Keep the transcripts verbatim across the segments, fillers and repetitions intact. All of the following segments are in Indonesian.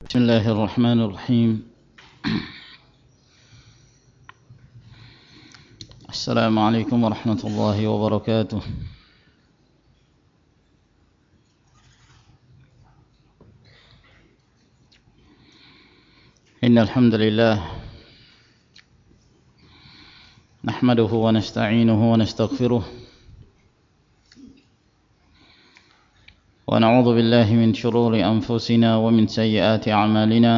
بسم الله الرحمن الرحيم. السلام عليكم ورحمة الله وبركاته. إن الحمد لله نحمده ونستعينه ونستغفره ونعوذ بالله من شرور أنفسنا ومن سيئات أعمالنا.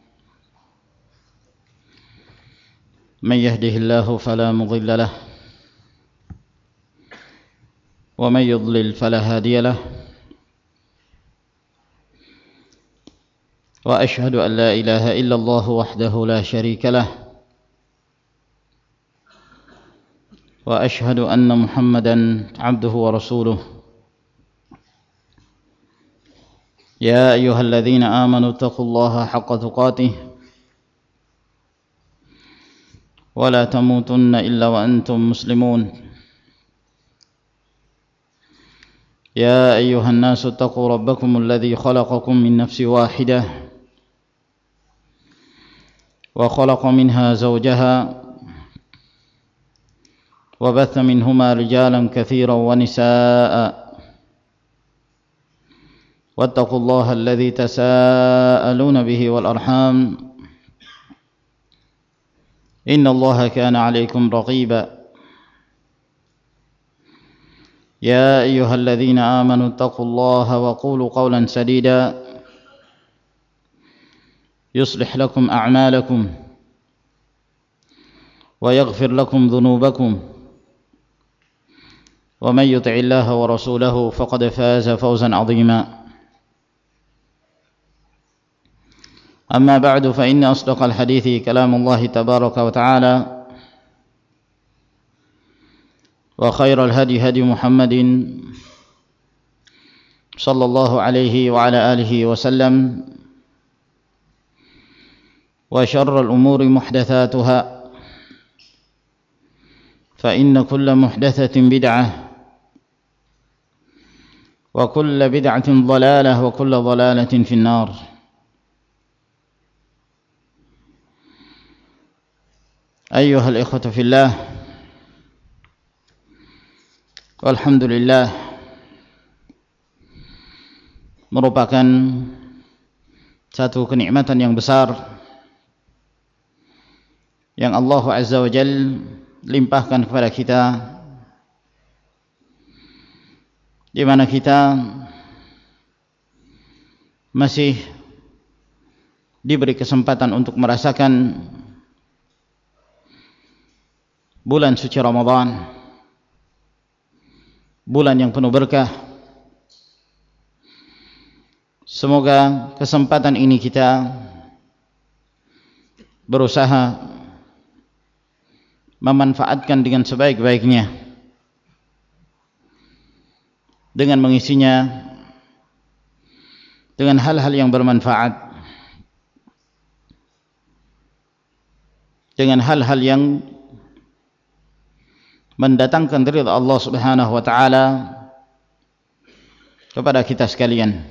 من يهده الله فلا مضل له ومن يضلل فلا هادي له، وأشهد أن لا إله إلا الله وحده لا شريك له، وأشهد أن محمدا عبده ورسوله. يا أيها الذين آمنوا اتقوا الله حق تقاته ولا تموتن إلا وأنتم مسلمون. يا أيها الناس اتقوا ربكم الذي خلقكم من نفس واحدة وخلق منها زوجها وبث منهما رجالا كثيرا ونساء، واتقوا الله الذي تساءلون به والأرحام إن الله كان عليكم رقيبا. يا أيها الذين آمنوا اتقوا الله وقولوا قولا سديدا يصلح لكم أعمالكم ويغفر لكم ذنوبكم، ومن يطع الله ورسوله فقد فاز فوزا عظيما. أما بعد، فإن أصدق الحديث كلام الله تبارك وتعالى، وخير الهدي هدي محمد صلى الله عليه وعلى آله وسلم، وشر الأمور محدثاتها، فإن كل محدثة بدعة، وكل بدعة ضلالة، وكل ضلالة في النار. أيها الإخوة في الله، walhamdulillah, merupakan satu kenikmatan yang besar yang Allah Azza wa Jalla limpahkan kepada kita, di mana kita masih diberi kesempatan untuk merasakan bulan suci Ramadan, bulan yang penuh berkah. Semoga kesempatan ini kita berusaha memanfaatkan dengan sebaik-baiknya, dengan mengisinya dengan hal-hal yang bermanfaat, dengan hal-hal yang mendatangkan ridha Allah Subhanahu wa taala kepada kita sekalian.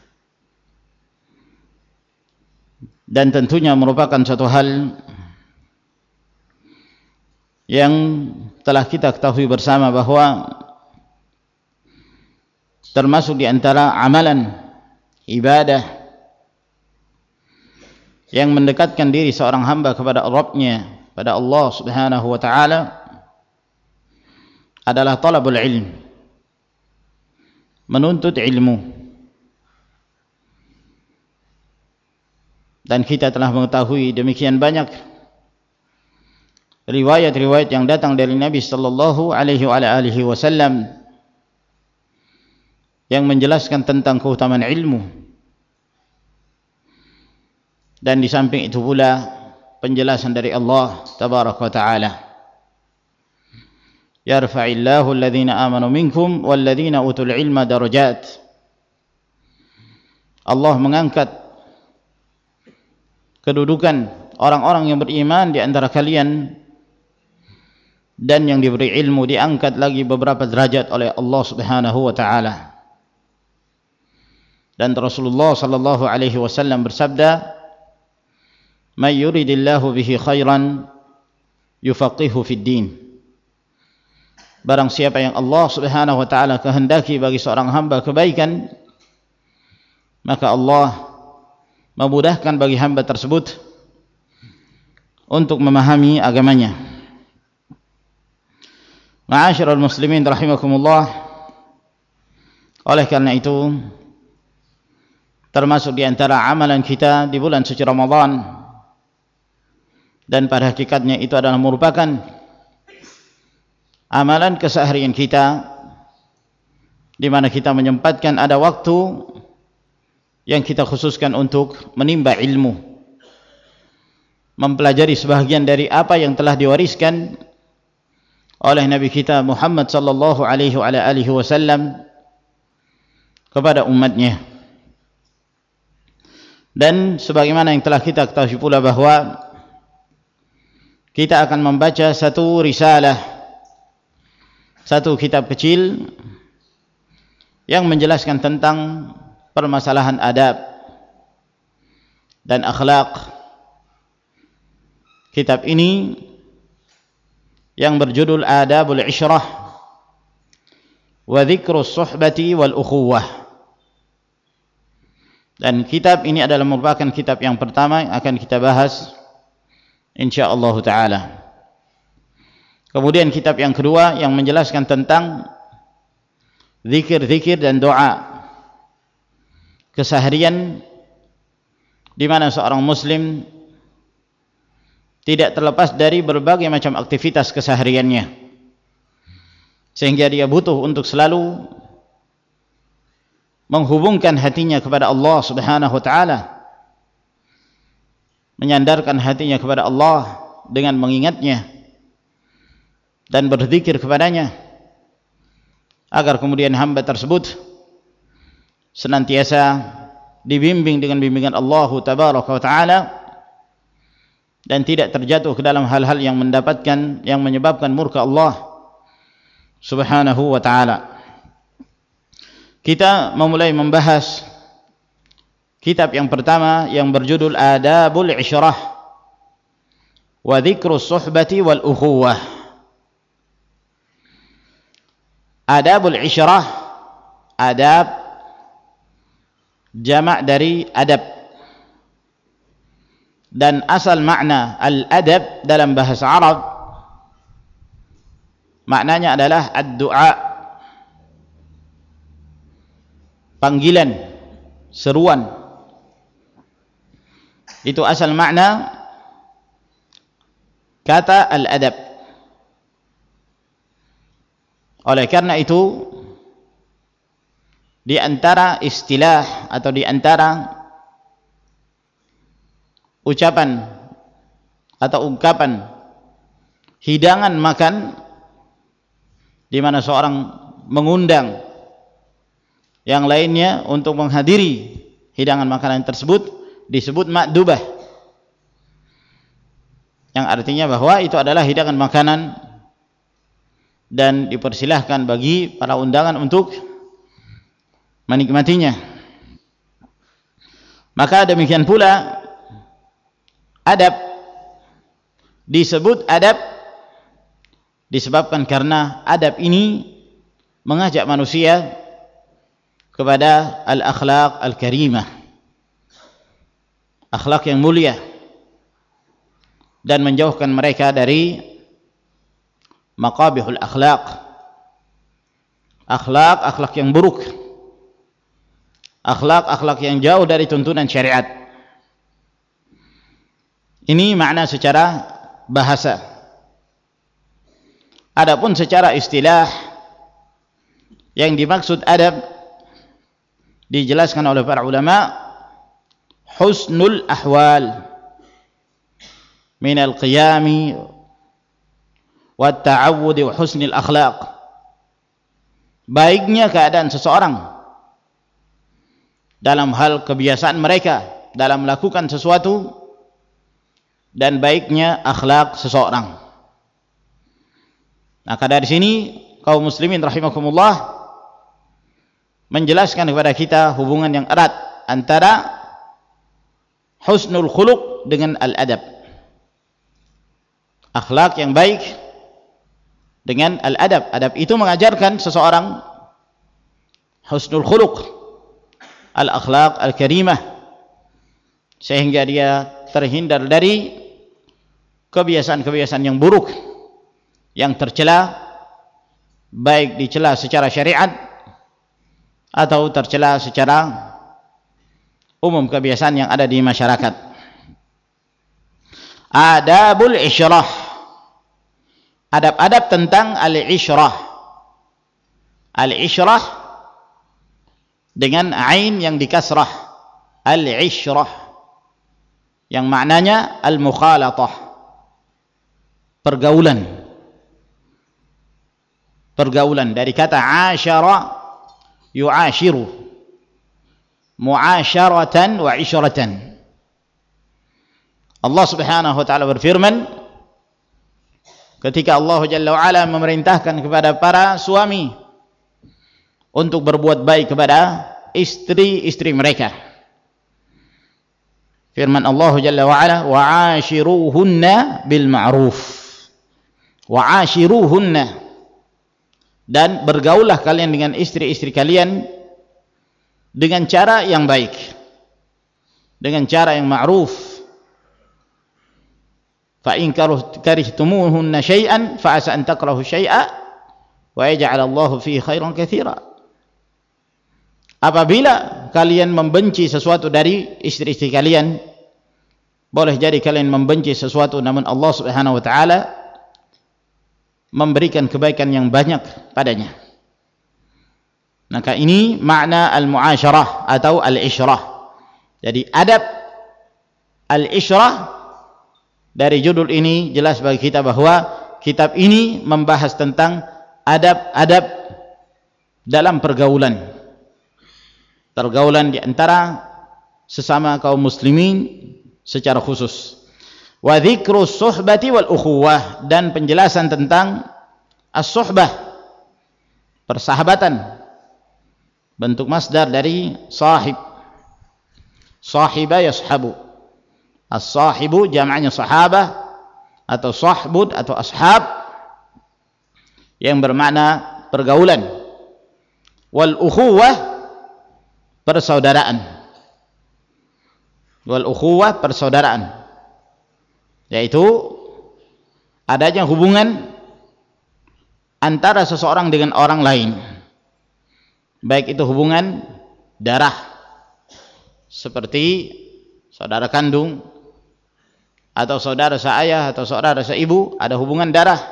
Dan tentunya merupakan suatu hal yang telah kita ketahui bersama bahwa termasuk di antara amalan ibadah yang mendekatkan diri seorang hamba kepada Rabb-Nya, pada Allah Subhanahu wa taala, adalah talabul ilm, menuntut ilmu. Dan kita telah mengetahui demikian banyak riwayat-riwayat yang datang dari Nabi sallallahu alaihi wasallam yang menjelaskan tentang keutamaan ilmu. Dan di samping itu pula penjelasan dari Allah tabaraka wa taala, yarfa'illahu alladhina amanu minkum walladhina utul ilma darajat. Allah mengangkat kedudukan orang-orang yang beriman di antara kalian, dan yang diberi ilmu diangkat lagi beberapa derajat oleh Allah Subhanahu wa taala. Dan Rasulullah sallallahu alaihi wasallam bersabda, "May yuridillahu bihi khairan yufaqihu fid din." Barang siapa yang Allah Subhanahu wa taala kehendaki bagi seorang hamba kebaikan, maka Allah memudahkan bagi hamba tersebut untuk memahami agamanya. Ma'asyiral muslimin rahimakumullah, oleh karena itu termasuk di antara amalan kita di bulan suci Ramadan, dan pada hakikatnya itu adalah merupakan amalan keseharian kita, di mana kita menyempatkan ada waktu yang kita khususkan untuk menimba ilmu, mempelajari sebahagian dari apa yang telah diwariskan oleh Nabi kita Muhammad sallallahu alaihi wasallam kepada umatnya. Dan sebagaimana yang telah kita ketahui pula bahwa kita akan membaca satu risalah, satu kitab kecil yang menjelaskan tentang permasalahan adab dan akhlak. Kitab ini yang berjudul Adabul Ishrah wa Dzikrus Suhbati wal Ukhuwah. Dan kitab ini adalah merupakan kitab yang pertama yang akan kita bahas insyaallah taala. Kemudian kitab yang kedua yang menjelaskan tentang zikir-zikir dan doa keseharian, di mana seorang muslim tidak terlepas dari berbagai macam aktivitas kesehariannya, sehingga dia butuh untuk selalu menghubungkan hatinya kepada Allah Subhanahu wa taala, menyandarkan hatinya kepada Allah dengan mengingatnya dan berzikir kepadanya, agar kemudian hamba tersebut senantiasa dibimbing dengan bimbingan Allah Tabaraka wa taala dan tidak terjatuh ke dalam hal-hal yang mendapatkan yang menyebabkan murka Allah Subhanahu wa taala. Kita memulai membahas kitab yang pertama yang berjudul Adabul Ishrah wa Dzikrus Suhbati wal Ukhuwah. Adabul Ishrah, adab jamak dari adab, dan asal makna al-adab dalam bahasa Arab maknanya adalah ad-du'a, panggilan, seruan. Itu asal makna kata al-adab. Oleh karena itu, di antara istilah atau di antara ucapan atau ungkapan hidangan makan, di mana seorang mengundang yang lainnya untuk menghadiri hidangan makanan tersebut, disebut ma'dubah, yang artinya bahwa itu adalah hidangan makanan dan dipersilahkan bagi para undangan untuk menikmatinya. Maka demikian pula adab disebut adab disebabkan karena adab ini mengajak manusia kepada al-akhlaq al-karimah, akhlak yang mulia, dan menjauhkan mereka dari maqabihul akhlaq, akhlak-akhlak yang buruk, akhlak-akhlak yang jauh dari tuntunan syariat. Ini makna secara bahasa. Adapun secara istilah, yang dimaksud adab dijelaskan oleh para ulama, husnul ahwal minal qiyami wa ta'awudi wa husnil akhlaq, baiknya keadaan seseorang dalam hal kebiasaan mereka dalam melakukan sesuatu, dan baiknya akhlak seseorang. Maka dari sini kaum muslimin rahimakumullah, menjelaskan kepada kita hubungan yang erat antara husnul khuluq dengan al-adab, akhlak yang baik dengan al-adab. Adab itu mengajarkan seseorang husnul khuluq, al-akhlaq al-karimah, sehingga dia terhindar dari kebiasaan-kebiasaan yang buruk yang tercela, baik dicela secara syariat atau tercela secara umum kebiasaan yang ada di masyarakat. Adabul isyrah, adab-adab tentang al-isyrah. Al-isyrah dengan ain yang dikasrah, al-isyrah, yang maknanya al-mukhalatah, pergaulan. Pergaulan dari kata asyara yu'ashiru, mu'asyaratan wa isyratan. Allah Subhanahu wa taala berfirman ketika Allah Jalla wa Ala memerintahkan kepada para suami untuk berbuat baik kepada istri-istri mereka. Firman Allah Jalla wa Ala, wa'ashiruhunna bil ma'ruf. Wa'ashiruhunna, dan bergaullah kalian dengan istri-istri kalian dengan cara yang baik, dengan cara yang ma'ruf. Fa in karihtumuhunna syai'an fa asa an takrahu syai'a wa yaj'al Allahu fihi khairan katsira. Apabila kalian membenci sesuatu dari istri-istri kalian, boleh jadi kalian membenci sesuatu, namun Allah Subhanahu wa taala memberikan kebaikan yang banyak padanya. Maka ini makna al-mu'asyarah atau al-isyrah. Jadi adab al-isyrah, dari judul ini jelas bagi kita bahwa kitab ini membahas tentang adab-adab dalam pergaulan. Pergaulan di antara sesama kaum muslimin secara khusus. Wa dzikru suhbati wal ukhuwah, dan penjelasan tentang as-suhbah, persahabatan, bentuk masdar dari sahib, sahiba yashabu. As-sahibu jam'anya sahabah atau sahbud atau ashab, yang bermakna pergaulan. Wal ukhuwah, persaudaraan. Wal ukhuwah, persaudaraan, yaitu adanya hubungan antara seseorang dengan orang lain, baik itu hubungan darah seperti saudara kandung atau saudara seayah atau saudara seibu, ada hubungan darah,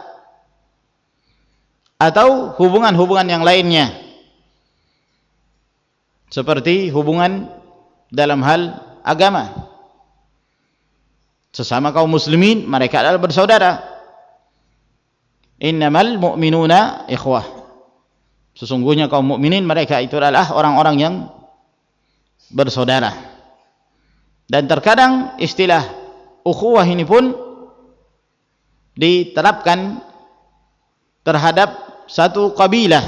atau hubungan-hubungan yang lainnya seperti hubungan dalam hal agama. Sesama kaum muslimin mereka adalah bersaudara. Innamal mu'minuna ikhwah, sesungguhnya kaum mukminin mereka itu adalah orang-orang yang bersaudara. Dan terkadang istilah ukhuwah ini pun diterapkan terhadap satu kabilah.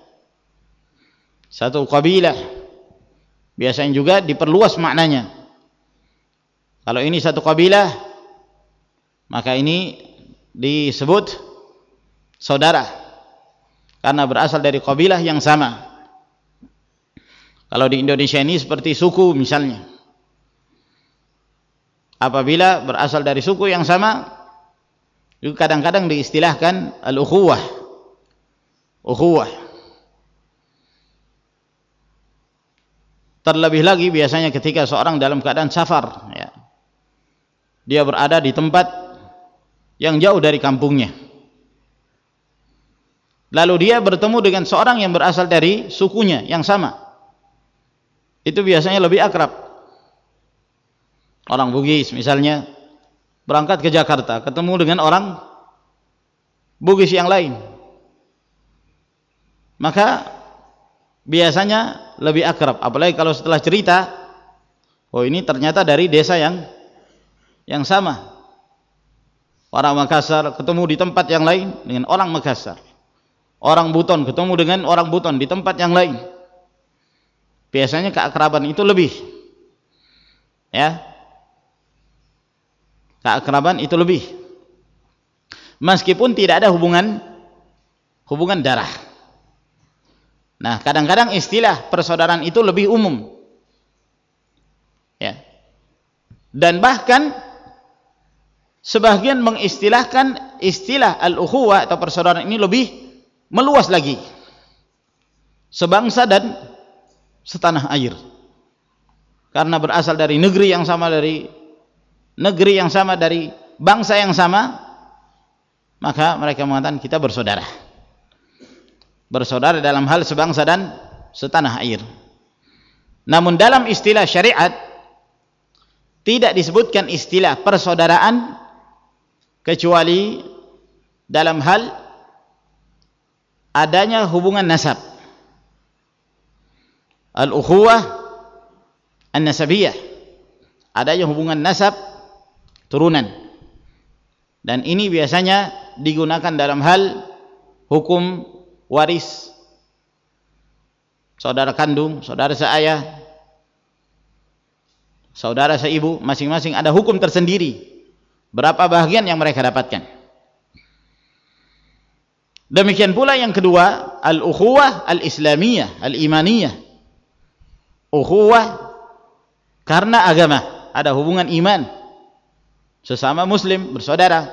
Satu kabilah biasanya juga diperluas maknanya. Kalau ini satu kabilah, maka ini disebut saudara karena berasal dari kabilah yang sama. Kalau di Indonesia ini seperti suku misalnya, apabila berasal dari suku yang sama, juga kadang-kadang diistilahkan al-ukhuwah, ukhuwah. Terlebih lagi biasanya ketika seorang dalam keadaan safar, ya, dia berada di tempat yang jauh dari kampungnya, lalu dia bertemu dengan seorang yang berasal dari sukunya yang sama, itu biasanya lebih akrab. Orang Bugis misalnya berangkat ke Jakarta, ketemu dengan orang Bugis yang lain, maka biasanya lebih akrab. Apalagi kalau setelah cerita, oh ini ternyata dari desa yang yang sama. Orang Makassar ketemu di tempat yang lain dengan orang Makassar, orang Buton ketemu dengan orang Buton di tempat yang lain. biasanya keakraban itu lebih, ya, keakraban itu lebih, meskipun tidak ada hubungan hubungan darah. Nah, kadang-kadang istilah persaudaraan itu lebih umum, ya, dan bahkan sebagian mengistilahkan istilah al-ukhuwah atau persaudaraan ini lebih meluas lagi, sebangsa dan setanah air, karena berasal dari negeri yang sama, dari negeri yang sama, dari bangsa yang sama, maka mereka mengatakan kita bersaudara, bersaudara dalam hal sebangsa dan setanah air. Namun dalam istilah syariat tidak disebutkan istilah persaudaraan kecuali dalam hal adanya hubungan nasab, al-ukhuwah an-nasabiyah, adanya hubungan nasab turunan, dan ini biasanya digunakan dalam hal hukum waris, saudara kandung, saudara seayah, saudara seibu, masing-masing ada hukum tersendiri berapa bagian yang mereka dapatkan. Demikian pula yang kedua, al-ukhuwah al-islamiyah, al-imaniyah, ukhuwah karena agama, ada hubungan iman, sesama muslim, bersaudara.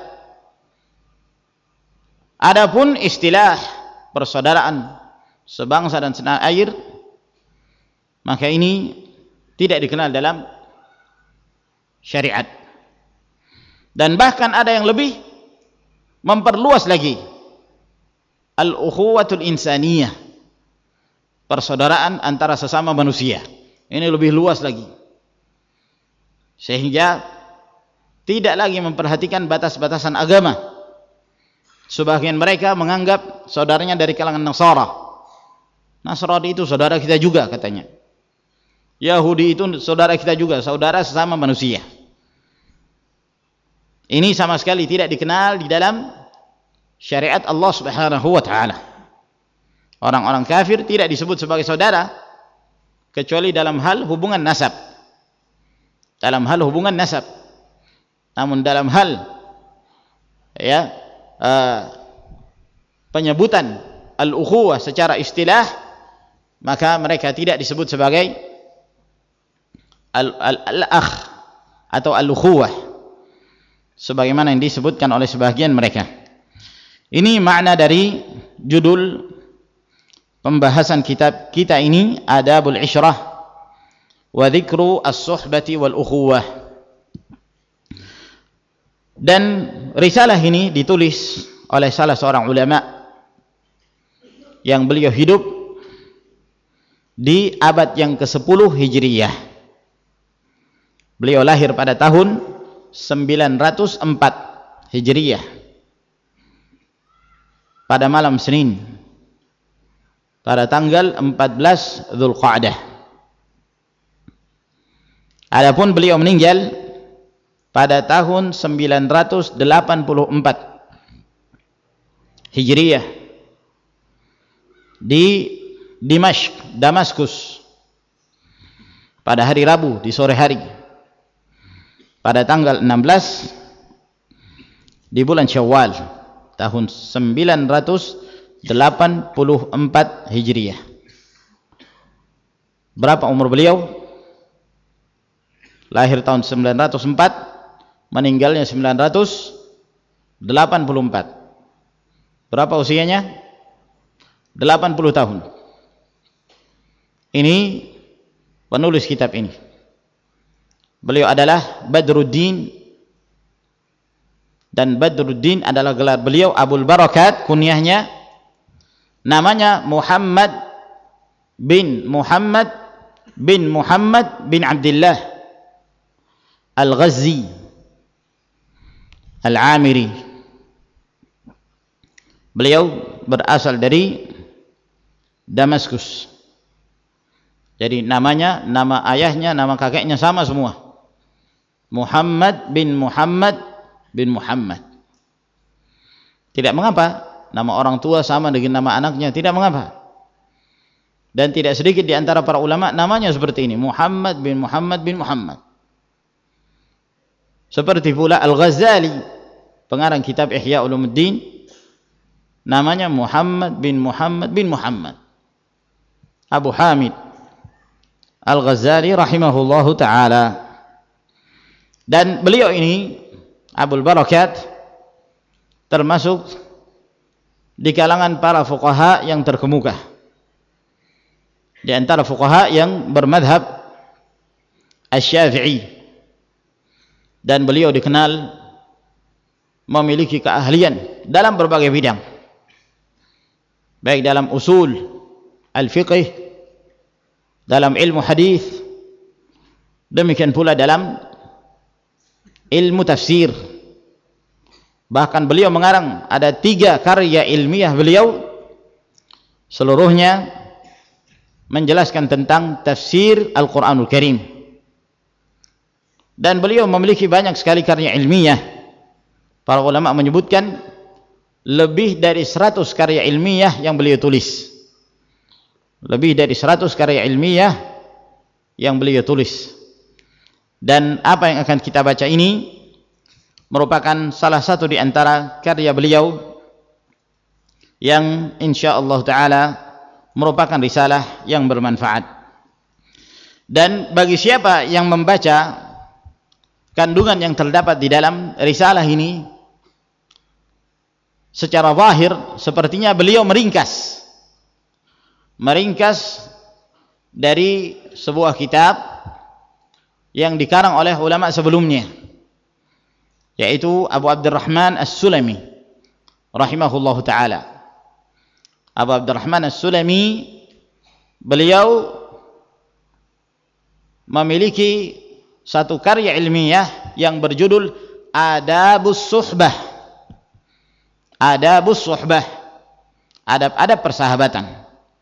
Adapun istilah persaudaraan sebangsa dan setanah air, maka ini tidak dikenal dalam syariat. Dan bahkan ada yang lebih memperluas lagi, al-ukhuwatul insaniyah, persaudaraan antara sesama manusia. Ini lebih luas lagi, sehingga tidak lagi memperhatikan batas-batasan agama. Sebagian mereka menganggap saudaranya dari kalangan Nasara, Nasrani itu saudara kita juga katanya, Yahudi itu saudara kita juga, saudara sesama manusia. Ini sama sekali tidak dikenal di dalam syariat Allah Subhanahu wa taala. Orang-orang kafir tidak disebut sebagai saudara kecuali dalam hal hubungan nasab. Dalam hal hubungan nasab. Namun dalam hal ya uh, penyebutan al-ukhuwah secara istilah, maka mereka tidak disebut sebagai al-akh atau al-ukhuwah sebagaimana yang disebutkan oleh sebagian mereka. Ini makna dari judul pembahasan kitab kita ini, Adabul Ishrah wa Dzikru as-Suhbati wal Ukhuwah. Dan risalah ini ditulis oleh salah seorang ulama yang beliau hidup di abad yang kesepuluh Hijriyah. Beliau lahir pada tahun sembilan ratus empat Hijriyah pada malam Senin pada tanggal empat belas Dzulqa'dah. Adapun beliau meninggal pada tahun sembilan ratus delapan puluh empat Hijriyah di Dimashq, Damaskus, pada hari Rabu di sore hari, pada tanggal enam belas di bulan Syawal tahun sembilan ratus delapan puluh empat Hijriyah. Berapa umur beliau? Lahir tahun sembilan ratus empat, meninggalnya sembilan ratus delapan puluh empat. Berapa usianya? delapan puluh tahun. Ini penulis kitab ini. Beliau adalah Badruddin, dan Badruddin adalah gelar beliau. Abul Barakat kunyahnya, namanya Muhammad bin Muhammad bin Muhammad bin Abdullah Al-Ghazi Al-Amiri. Beliau berasal dari Damaskus. Jadi namanya, nama ayahnya, nama kakeknya sama semua, Muhammad bin Muhammad bin Muhammad. Tidak mengapa nama orang tua sama dengan nama anaknya, tidak mengapa. Dan tidak sedikit di antara para ulama namanya seperti ini, Muhammad bin Muhammad bin Muhammad. Seperti pula Al-Ghazali, pengarang kitab Ihya Ulumuddin, namanya Muhammad bin Muhammad bin Muhammad. Abu Hamid Al-Ghazali rahimahullahu ta'ala. Dan beliau ini, Abul Barakat, termasuk di kalangan para fuqaha yang terkemuka, di antara fuqaha yang bermadhab Asy-Syafi'i, dan beliau dikenal memiliki keahlian dalam berbagai bidang, baik dalam usul al-fiqh, dalam ilmu hadis, demikian pula dalam ilmu tafsir. Bahkan beliau mengarang ada tiga karya ilmiah beliau, seluruhnya menjelaskan tentang tafsir Al-Quranul Karim. Dan beliau memiliki banyak sekali karya ilmiah. Para ulama menyebutkan lebih dari seratus karya ilmiah yang beliau tulis. Lebih dari seratus karya ilmiah yang beliau tulis. Dan apa yang akan kita baca ini merupakan salah satu di antara karya beliau yang insyaallah ta'ala merupakan risalah yang bermanfaat. Dan bagi siapa yang membaca kandungan yang terdapat di dalam risalah ini secara zahir, sepertinya beliau meringkas meringkas dari sebuah kitab yang dikarang oleh ulama sebelumnya, yaitu Abu Abdurrahman As-Sulami rahimahullahu ta'ala. Abu Abdurrahman As-Sulami, beliau memiliki satu karya ilmiah yang berjudul Adabus Suhbah. Adabus Suhbah, adab-adab persahabatan.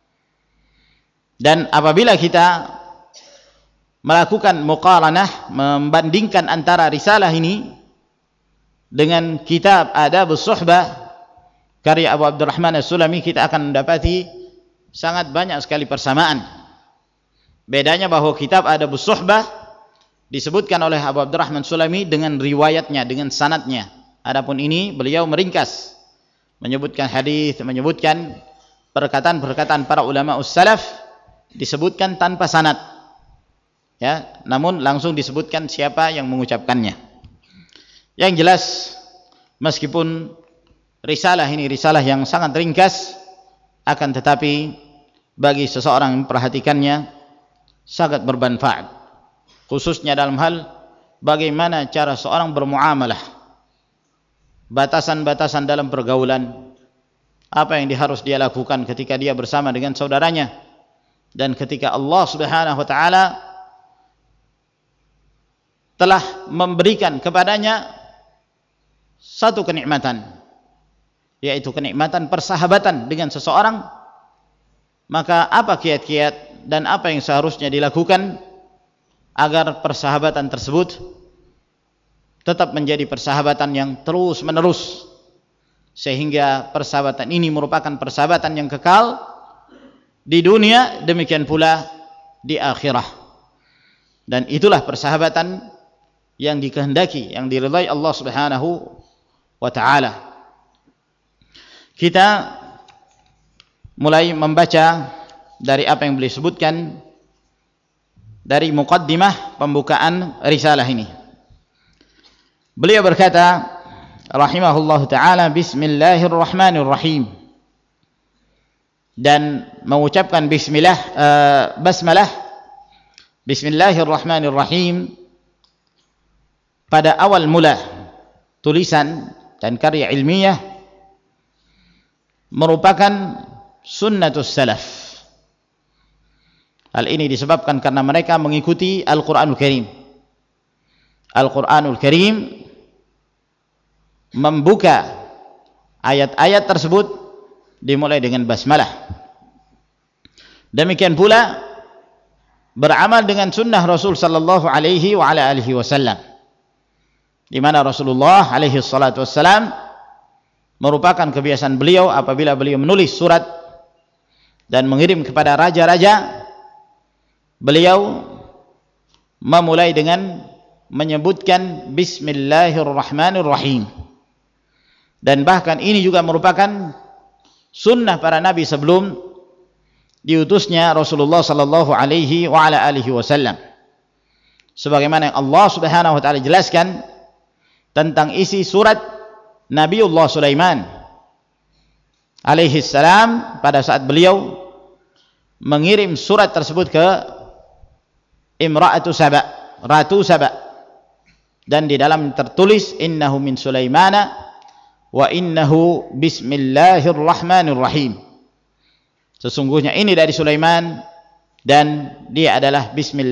Dan apabila kita melakukan muqaranah, membandingkan antara risalah ini dengan kitab Adabus Suhbah karya Abu Abdurrahman As-Sulami, kita akan mendapati sangat banyak sekali persamaan. Bedanya bahwa kitab Adabus Suhbah disebutkan oleh Abu Abdurrahman As-Sulami dengan riwayatnya, dengan sanadnya. Adapun ini beliau meringkas, menyebutkan hadis, menyebutkan perkataan-perkataan para ulama us-salaf, disebutkan tanpa sanad, ya, namun langsung disebutkan siapa yang mengucapkannya. Yang jelas, meskipun risalah ini risalah yang sangat ringkas, akan tetapi bagi seseorang yang memperhatikannya sangat bermanfaat, khususnya dalam hal bagaimana cara seorang bermuamalah, batasan-batasan dalam pergaulan, apa yang harus dia lakukan ketika dia bersama dengan saudaranya, dan ketika Allah Subhanahu wa ta'ala telah memberikan kepadanya satu kenikmatan, yaitu kenikmatan persahabatan dengan seseorang, maka apa kiat-kiat dan apa yang seharusnya dilakukan agar persahabatan tersebut tetap menjadi persahabatan yang terus menerus, sehingga persahabatan ini merupakan persahabatan yang kekal di dunia, demikian pula di akhirah. Dan itulah persahabatan yang dikehendaki, yang diridhai Allah Subhanahu wa ta'ala. Kita mulai membaca dari apa yang beliau sebutkan dari muqaddimah pembukaan risalah ini. Beliau berkata rahimahullahu ta'ala, bismillahirrahmanirrahim, dan mengucapkan bismillah, uh, basmalah, bismillahirrahmanirrahim pada awal mula tulisan dan karya ilmiah merupakan sunnatus salaf. Hal ini disebabkan karena mereka mengikuti Al-Quranul Karim. Al-Quranul Karim membuka ayat-ayat tersebut dimulai dengan basmalah. Demikian pula beramal dengan sunnah Rasul sallallahu alaihi wa ala alihi wasallam, di mana Rasulullah alaihi salatu wassalam merupakan kebiasaan beliau apabila beliau menulis surat dan mengirim kepada raja-raja, beliau memulai dengan menyebutkan Bismillahirrahmanirrahim. Dan bahkan ini juga merupakan sunnah para nabi sebelum diutusnya Rasulullah sallallahu alaihi wa ala alihi wasallam. Sebagaimana yang Allah Subhanahu wa taala jelaskan tentang isi surat Nabiullah Sulaiman alaihi salam pada saat beliau mengirim surat tersebut ke Imra'atu Saba, Ratu Saba, dan di dalam tertulis innahu min Sulaimana wa innahu bismillahirrahmanirrahim. Sesungguhnya ini dari Sulaiman dan dia adalah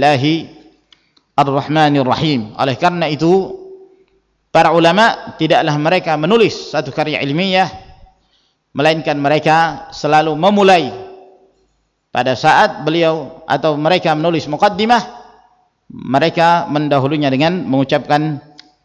bismillahirrahmanirrahim. Oleh karena itu para ulama tidaklah mereka menulis satu karya ilmiah, melainkan mereka selalu memulai pada saat beliau atau mereka menulis muqaddimah, mereka mendahulunya dengan mengucapkan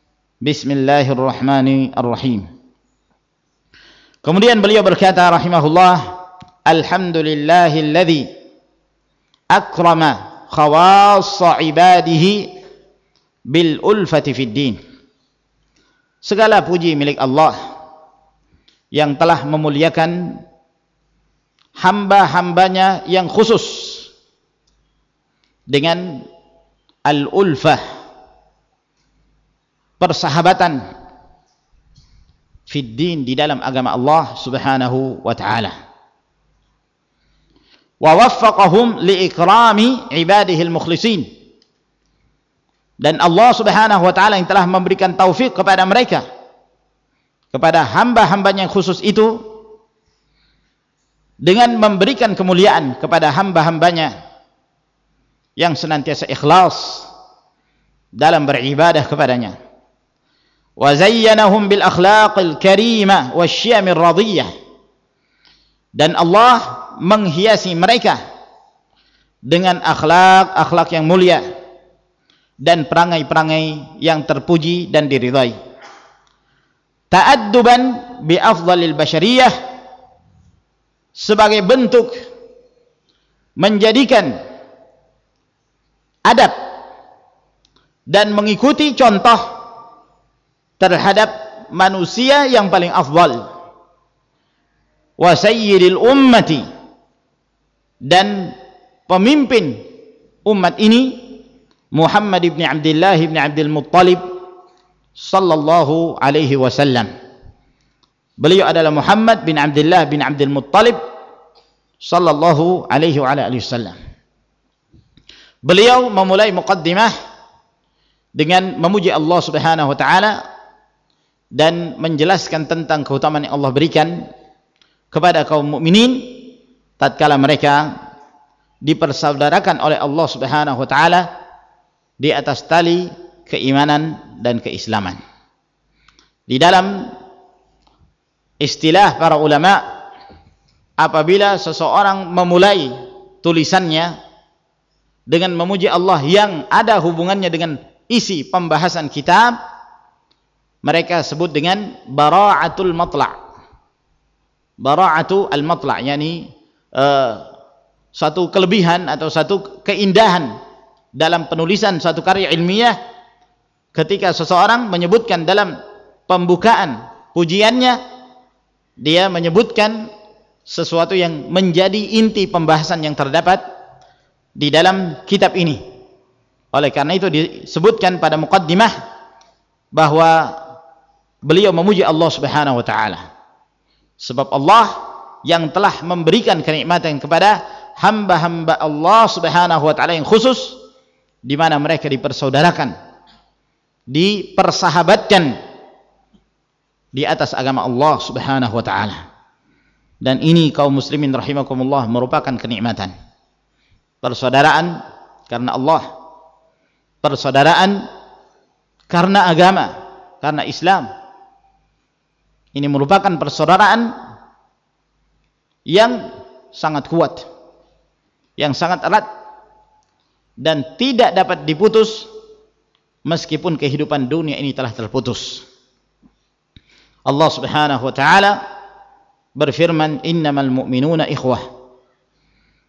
Bismillahirrahmanirrahim. Kemudian beliau berkata rahimahullah, alhamdulillahilladzi akrama khawassa ibadihi bil ulfati fid din. Segala puji milik Allah yang telah memuliakan hamba-hambanya yang khusus dengan al-ulfah, persahabatan fid din, di dalam agama Allah Subhanahu wa ta'ala. Wa waffaqahum li ikrami ibadihi al-mukhlisin, dan Allah Subhanahu wa ta'ala yang telah memberikan taufik kepada mereka, kepada hamba-hambanya yang khusus itu, dengan memberikan kemuliaan kepada hamba-hambanya yang senantiasa ikhlas dalam beribadah kepadanya. Wa zayyanahum bil akhlaqil karimah wasyiyamir radiyah, dan Allah menghiasi mereka dengan akhlak-akhlak yang mulia dan perangai-perangai yang terpuji dan diridhai. Ta'adduban bi afdhalil bashariyah, sebagai bentuk menjadikan adab dan mengikuti contoh terhadap manusia yang paling afdal. Wa sayyidil ummati, dan pemimpin umat ini Muhammad ibn Abdullah ibn Abdul Muttalib sallallahu alaihi wasallam. Beliau adalah Muhammad bin Abdullah bin Abdul Muttalib sallallahu alaihi wa alihi wasallam. Beliau memulai muqaddimah dengan memuji Allah Subhanahu wa taala dan menjelaskan tentang keutamaan yang Allah berikan kepada kaum mukminin tatkala mereka dipersaudarakan oleh Allah Subhanahu wa taala di atas tali keimanan dan keislaman. Di dalam istilah para ulama, apabila seseorang memulai tulisannya dengan memuji Allah yang ada hubungannya dengan isi pembahasan kitab, mereka sebut dengan bara'atul matla'. Bara'atu al-matla', yakni uh, satu kelebihan atau satu keindahan dalam penulisan satu karya ilmiah. Ketika seseorang menyebutkan dalam pembukaan pujiannya, dia menyebutkan sesuatu yang menjadi inti pembahasan yang terdapat di dalam kitab ini. Oleh karena itu disebutkan pada muqaddimah bahwa beliau memuji Allah Subhanahu wa taala, sebab Allah yang telah memberikan kenikmatan kepada hamba-hamba Allah Subhanahu wa taala yang khusus, di mana mereka dipersaudarakan, dipersahabatkan di atas agama Allah Subhanahu wa taala. Dan ini kaum muslimin rahimakumullah merupakan kenikmatan. Persaudaraan karena Allah, persaudaraan karena agama, karena Islam. Ini merupakan persaudaraan yang sangat kuat, yang sangat erat, dan tidak dapat diputus meskipun kehidupan dunia ini telah terputus. Allah Subhanahu wa taala berfirman, innamal mu'minuna ikhwah,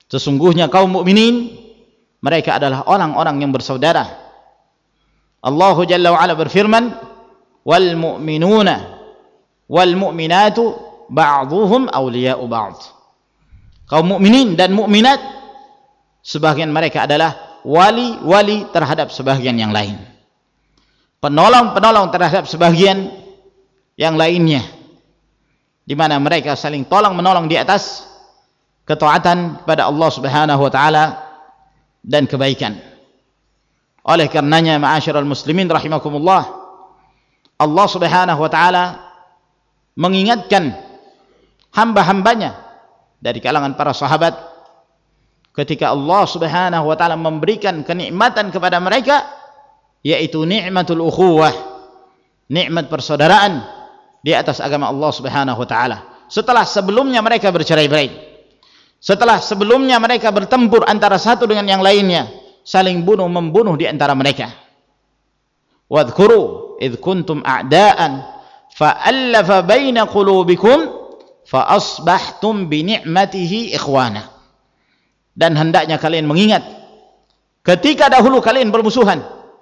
Sesungguhnya kaum mukminin mereka adalah orang-orang yang bersaudara. Allah Jalla wa Ala berfirman, wal mu'minuna wal mu'minatu ba'dhuhum awliya'u ba'd. Kaum mukminin dan mukminat sebagian mereka adalah wali-wali terhadap sebagian yang lain, penolong-penolong terhadap sebagian yang lainnya, di mana mereka saling tolong menolong di atas ketaatan kepada Allah Subhanahu wa taala dan kebaikan. Oleh karenanya ma'asyiral muslimin rahimakumullah, Allah Subhanahu wa taala mengingatkan hamba-hambanya dari kalangan para sahabat ketika Allah Subhanahu wa taala memberikan kenikmatan kepada mereka, yaitu nikmatul ukhuwah, nikmat persaudaraan di atas agama Allah Subhanahu wa taala. Setelah sebelumnya mereka bercerai-berai, setelah sebelumnya mereka bertempur antara satu dengan yang lainnya, saling bunuh membunuh di antara mereka. Wadhkuru idh kuntum a'daan fa'allafa baina qulubikum fa asbahtum bi ni'matihi ikhwana. Dan hendaknya kalian mengingat ketika dahulu kalian bermusuhan,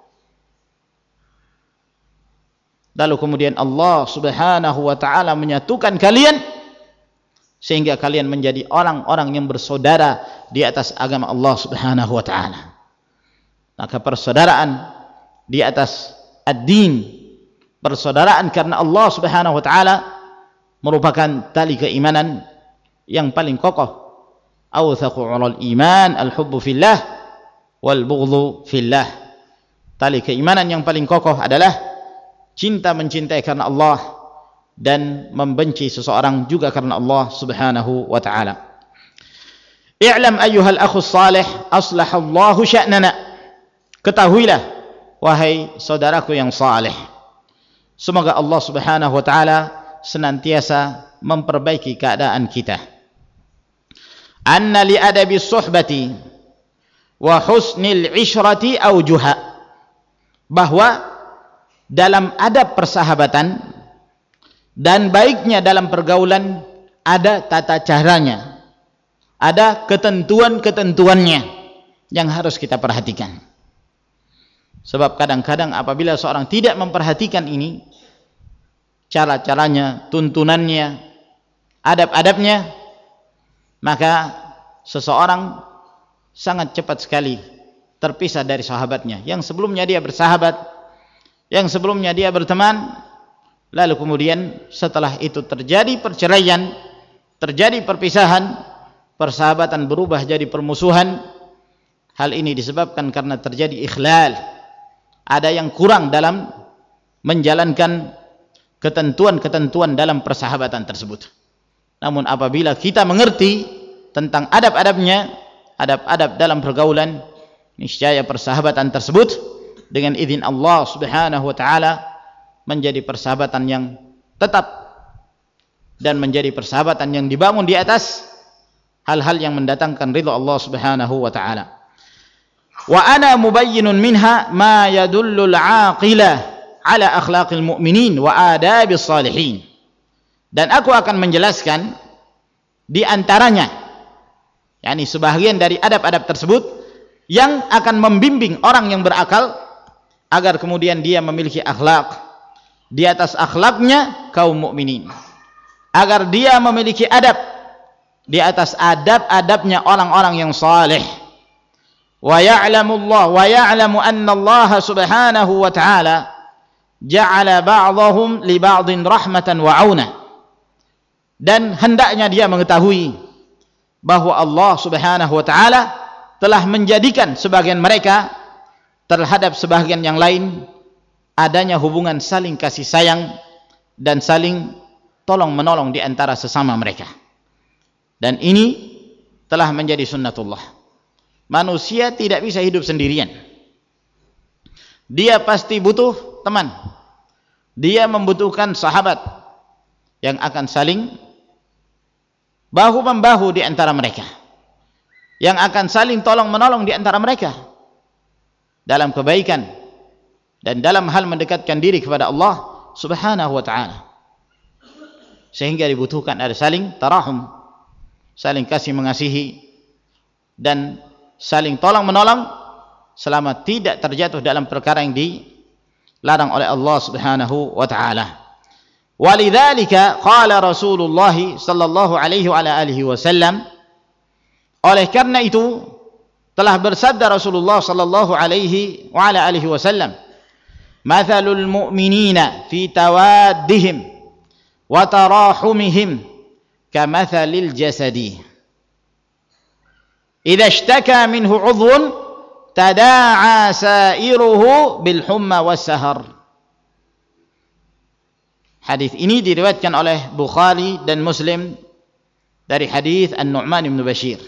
lalu kemudian Allah Subhanahu wa taala menyatukan kalian sehingga kalian menjadi orang-orang yang bersaudara di atas agama Allah Subhanahu wa taala. Maka persaudaraan di atas ad-din, persaudaraan karena Allah Subhanahu wa taala merupakan tali keimanan yang paling kokoh. Awthaqu 'alal iman al-hubbu fillah wal bughdhu fillah. Tali keimanan yang paling kokoh adalah cinta mencintai karena Allah dan membenci seseorang juga karena Allah Subhanahu wa taala. I'lam ayyuhal akhus salih aslahallahu sya'nana. Ketahuilah wahai saudaraku yang saleh, semoga Allah Subhanahu wa taala senantiasa memperbaiki keadaan kita. Anna li adabi suhbati wa husnil ishrati aujuha, bahwa dalam adab persahabatan dan baiknya dalam pergaulan ada tata caranya, ada ketentuan-ketentuannya yang harus kita perhatikan. Sebab kadang-kadang apabila seorang tidak memperhatikan ini, cara-caranya, tuntunannya, adab-adabnya, maka seseorang sangat cepat sekali terpisah dari sahabatnya yang sebelumnya dia bersahabat, yang sebelumnya dia berteman, lalu kemudian setelah itu terjadi perceraian, terjadi perpisahan, persahabatan berubah jadi permusuhan. Hal ini disebabkan karena terjadi ikhlal, ada yang kurang dalam menjalankan ketentuan-ketentuan dalam persahabatan tersebut. Namun apabila kita mengerti tentang adab-adabnya, adab-adab dalam pergaulan, niscaya persahabatan tersebut dengan izin Allah Subhanahu wa taala menjadi persahabatan yang tetap dan menjadi persahabatan yang dibangun di atas hal-hal yang mendatangkan ridha Allah Subhanahu wa taala. Wa ana mubayyinun minha ma yadullu al-aqila ala akhlaqil mu'minin wa adabis salihin. Dan aku akan menjelaskan di antaranya, yakni sebahagian dari adab-adab tersebut yang akan membimbing orang yang berakal agar kemudian dia memiliki akhlak di atas akhlaknya kaum mukminin, agar dia memiliki adab di atas adab-adabnya orang-orang yang saleh. Wa ya'lamu Allah wa ya'lamu anna Allah Subhanahu wa ta'ala ja'ala ba'dahum li ba'din rahmatan wa 'auna. Dan hendaknya dia mengetahui bahwa Allah Subhanahu wa taala telah menjadikan sebagian mereka terhadap sebagian yang lain adanya hubungan saling kasih sayang dan saling tolong menolong di antara sesama mereka. Dan ini telah menjadi sunnatullah. Manusia tidak bisa hidup sendirian. Dia pasti butuh teman. Dia membutuhkan sahabat yang akan saling bahu membahu di antara mereka, yang akan saling tolong menolong di antara mereka dalam kebaikan dan dalam hal mendekatkan diri kepada Allah Subhanahu wa taala. Sehingga dibutuhkan ada saling tarahum, saling kasih mengasihi, dan saling tolong menolong selama tidak terjatuh dalam perkara yang dilarang oleh Allah Subhanahu wa taala. Walidzalika qala Rasulullah sallallahu alaihi wa alihi wasallam, oleh karena itu telah bersabda Rasulullah sallallahu alaihi wa alihi wasallam, mathalul mu'minina fi tawaddihim wa tarahumihim kamathalil jasadi idza ishtaka minhu 'udhun tada'a sa'iruhu bil humma was sahar. Hadis ini diriwayatkan oleh Bukhari dan Muslim dari hadis An-Nu'man bin Bashir.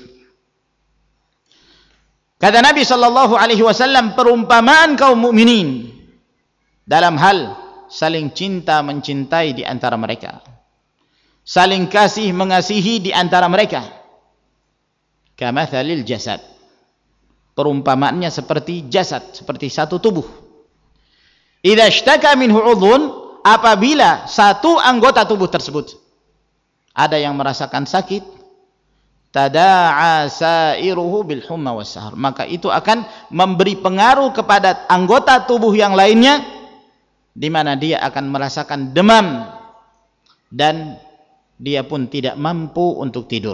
Kata Nabi sallallahu alaihi wasallam, perumpamaan kaum mukminin dalam hal saling cinta mencintai di antara mereka, saling kasih mengasihi di antara mereka, kamathalil jasad, perumpamaannya seperti jasad, seperti satu tubuh. Idza ishtaka minhu 'udhun, apabila satu anggota tubuh tersebut ada yang merasakan sakit, tada'a sa'iruhu bil humma was sahar, maka itu akan memberi pengaruh kepada anggota tubuh yang lainnya, di mana dia akan merasakan demam dan dia pun tidak mampu untuk tidur.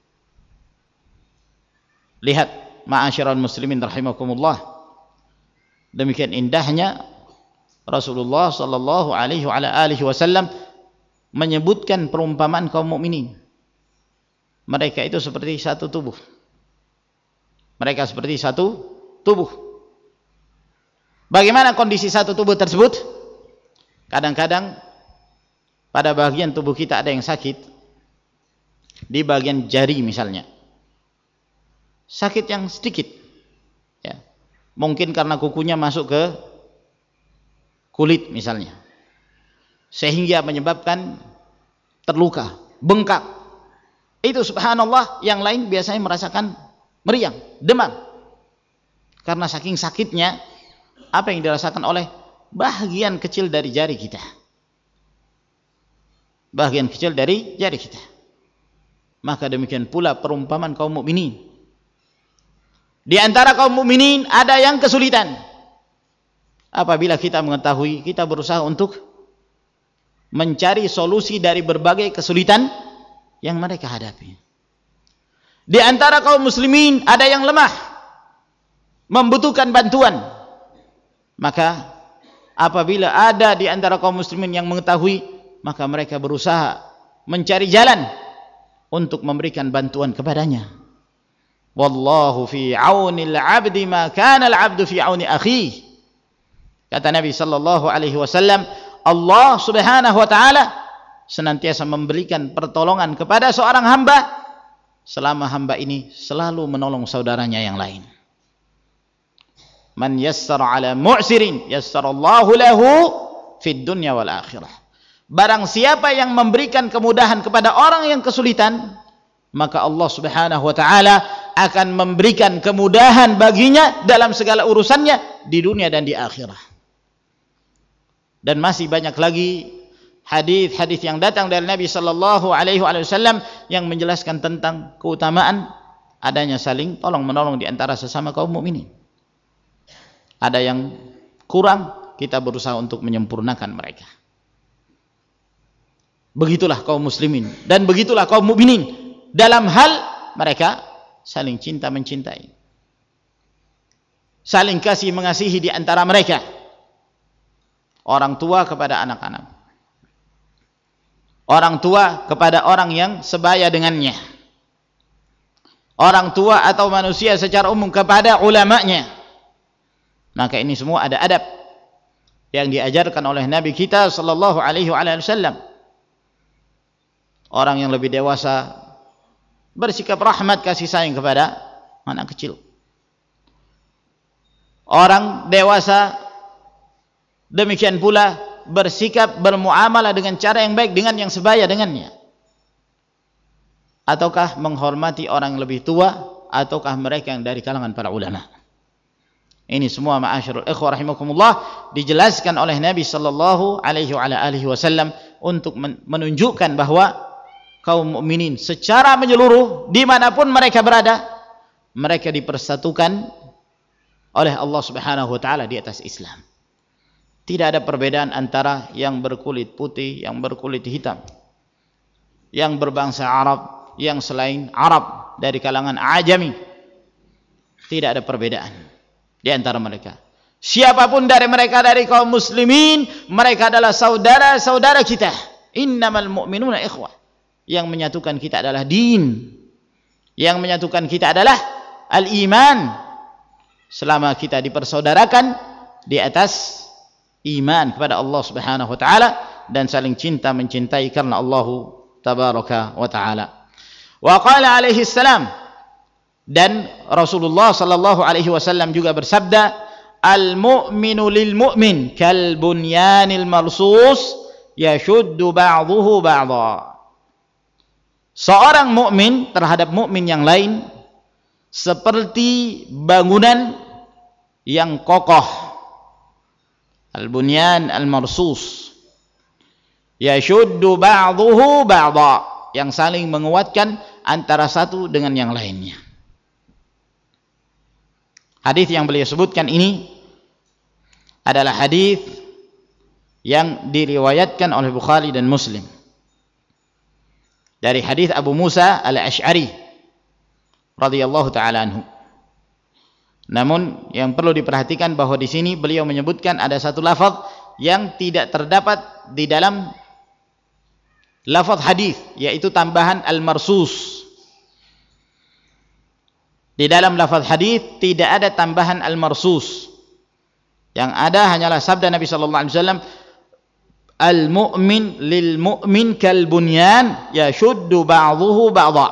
Lihat ma'asyiral muslimin rahimakumullah, demikian indahnya Rasulullah sallallahu alaihi wasallam menyebutkan perumpamaan kaum mukminin. Mereka itu seperti satu tubuh. Mereka seperti satu tubuh. Bagaimana kondisi satu tubuh tersebut? Kadang-kadang pada bagian tubuh kita ada yang sakit, di bagian jari misalnya, sakit yang sedikit, ya. Mungkin karena kukunya masuk ke kulit misalnya, sehingga menyebabkan terluka, bengkak. Itu subhanallah, yang lain biasanya merasakan meriang, demam, karena saking sakitnya apa yang dirasakan oleh bagian kecil dari jari kita, bagian kecil dari jari kita. Maka demikian pula perumpamaan kaum mukminin. Di antara kaum mukminin ada yang kesulitan. Apabila kita mengetahui, kita berusaha untuk mencari solusi dari berbagai kesulitan yang mereka hadapi. Di antara kaum muslimin ada yang lemah, membutuhkan bantuan. Maka apabila ada di antara kaum muslimin yang mengetahui, maka mereka berusaha mencari jalan untuk memberikan bantuan kepadanya. Wallahu fi aunil 'abdi ma kana al-'abdu fi auni akhihi. Kata Nabi sallallahu alaihi wasallam, Allah Subhanahu wa taala senantiasa memberikan pertolongan kepada seorang hamba selama hamba ini selalu menolong saudaranya yang lain. Man yassara 'ala mu'sirin yassarallahu lahu fid dunya wal akhirah. Barang siapa yang memberikan kemudahan kepada orang yang kesulitan, maka Allah Subhanahu wa taala akan memberikan kemudahan baginya dalam segala urusannya di dunia dan di akhirat. Dan masih banyak lagi hadis-hadis yang datang dari Nabi sallallahu alaihi wasallam yang menjelaskan tentang keutamaan adanya saling tolong menolong di antara sesama kaum mukminin. Ada yang kurang, kita berusaha untuk menyempurnakan mereka. Begitulah kaum muslimin dan begitulah kaum mukminin dalam hal mereka saling cinta mencintai, saling kasih mengasihi di antara mereka. Orang tua kepada anak-anak, orang tua kepada orang yang sebaya dengannya, orang tua atau manusia secara umum kepada ulamanya. Maka ini semua ada adab yang diajarkan oleh Nabi kita sallallahu alaihi wasallam. Orang yang lebih dewasa bersikap rahmat kasih sayang kepada anak kecil. Orang dewasa demikian pula bersikap bermuamalah dengan cara yang baik dengan yang sebaya dengannya. Ataukah menghormati orang yang lebih tua, ataukah mereka yang dari kalangan para ulama. Ini semua ma'asyiral ikhwah rahimakumullah dijelaskan oleh Nabi sallallahu alaihi wasallam untuk menunjukkan bahwa kaum mukminin secara menyeluruh dimanapun mereka berada, mereka dipersatukan oleh Allah Subhanahu wa taala di atas Islam. Tidak ada perbedaan antara yang berkulit putih, yang berkulit hitam, yang berbangsa Arab, yang selain Arab dari kalangan Ajami. Tidak ada perbedaan di antara mereka. Siapapun dari mereka dari kaum muslimin, mereka adalah saudara-saudara kita. Innamal mu'minuna ikhwah. Yang menyatukan kita adalah din. Yang menyatukan kita adalah al-iman. Selama kita dipersaudarakan di atas iman kepada Allah Subhanahu wa taala dan saling cinta mencintai karena Allah tabaraka wa taala. Wa qala alaihi salam, dan Rasulullah sallallahu alaihi wasallam juga bersabda, al-mu'minu lil mu'min kal bunyanil marsus yashuddu ba'dhuhu ba'dha. Seorang mukmin terhadap mukmin yang lain seperti bangunan yang kokoh. Al-bunyan al-marsus yashuddu ba'dhuhu ba'dha, yang saling menguatkan antara satu dengan yang lainnya. Hadis yang beliau sebutkan ini adalah hadis yang diriwayatkan oleh Bukhari dan Muslim dari hadis Abu Musa al-Asy'ari radhiyallahu taala anhu. Namun yang perlu diperhatikan bahwa di sini beliau menyebutkan ada satu lafaz yang tidak terdapat di dalam lafaz hadis, yaitu tambahan al-marsus. Di dalam lafaz hadis tidak ada tambahan al-marsus. Yang ada hanyalah sabda Nabi sallallahu alaihi wasallam, al-mu'min lil mu'min kal bunyan yashuddu ba'dhuhu ba'dha.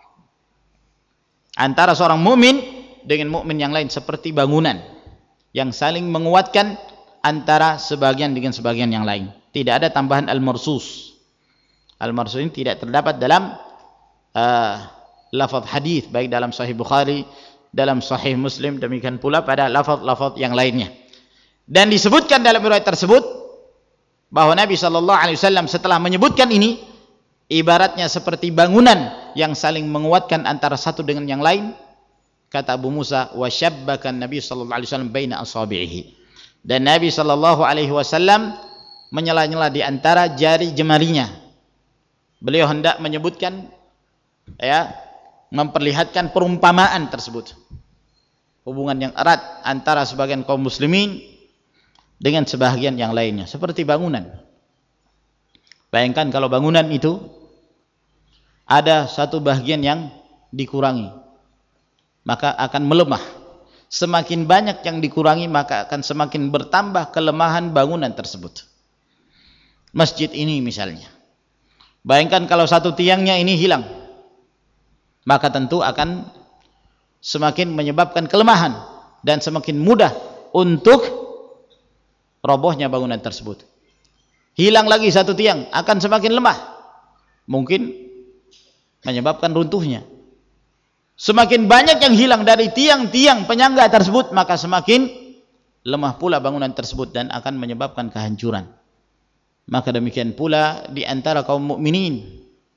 Antara seorang mukmin dengan mukmin yang lain seperti bangunan yang saling menguatkan antara sebagian dengan sebagian yang lain. Tidak ada tambahan al-marsus. Al-marsus ini tidak terdapat dalam uh, lafaz hadis, baik dalam Sahih Bukhari, dalam Sahih Muslim, demikian pula pada lafaz-lafaz yang lainnya. Dan disebutkan dalam riwayat tersebut bahwa Nabi sallallahu alaihi wasallam setelah menyebutkan ini, ibaratnya seperti bangunan yang saling menguatkan antara satu dengan yang lain. Kata Abu Musa, wa syabbakan Nabi sallallahu alaihi wasallam baina asabi'ihi. Dan Nabi sallallahu alaihi wasallam menyela-nyela di antara jari jemarinya. Beliau hendak menyebutkan, ya, memperlihatkan perumpamaan tersebut. Hubungan yang erat antara sebagian kaum muslimin dengan sebagian yang lainnya, seperti bangunan. Bayangkan kalau bangunan itu ada satu bagian yang dikurangi, maka akan melemah. Semakin banyak yang dikurangi, maka akan semakin bertambah kelemahan bangunan tersebut. Masjid ini misalnya, bayangkan kalau satu tiangnya ini hilang, maka tentu akan semakin menyebabkan kelemahan dan semakin mudah untuk robohnya bangunan tersebut. Hilang lagi satu tiang, akan semakin lemah, mungkin menyebabkan runtuhnya. Semakin banyak yang hilang dari tiang-tiang penyangga tersebut, maka semakin lemah pula bangunan tersebut dan akan menyebabkan kehancuran. Maka demikian pula di antara kaum mukminin,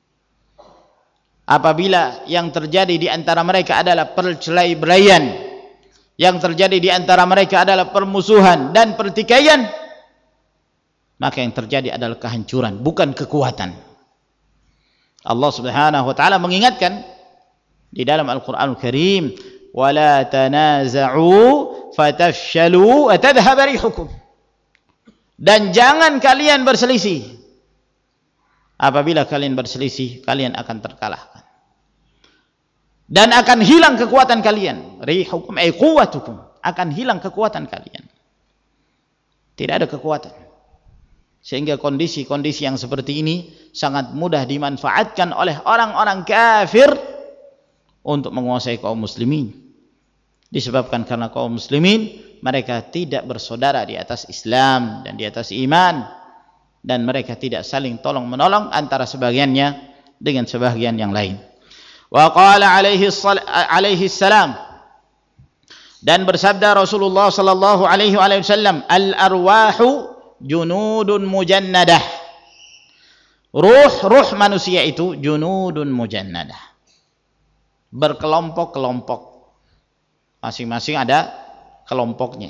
apabila yang terjadi di antara mereka adalah percerai-beraian, yang terjadi di antara mereka adalah permusuhan dan pertikaian, maka yang terjadi adalah kehancuran, bukan kekuatan. Allah Subhanahu wa taala mengingatkan di dalam Al-Qur'anul Karim, wala tanaza'u fatafshalu wa tadhhab rihukum. Dan jangan kalian berselisih. Apabila kalian berselisih, kalian akan terkalahkan dan akan hilang kekuatan kalian. Rihukum ay quwwatukum, akan hilang kekuatan kalian. Tidak ada kekuatan. Sehingga kondisi-kondisi yang seperti ini sangat mudah dimanfaatkan oleh orang-orang kafir untuk menguasai kaum muslimin. Disebabkan karena kaum muslimin mereka tidak bersaudara di atas Islam dan di atas iman, dan mereka tidak saling tolong menolong antara sebagiannya dengan sebagian yang lain. Wa qala alaihi alaihi salam, dan bersabda Rasulullah sallallahu alaihi wasallam, al arwahu junudun mujannadah. Ruh-ruh manusia itu junudun mujannadah, berkelompok-kelompok, Masing-masing ada kelompoknya.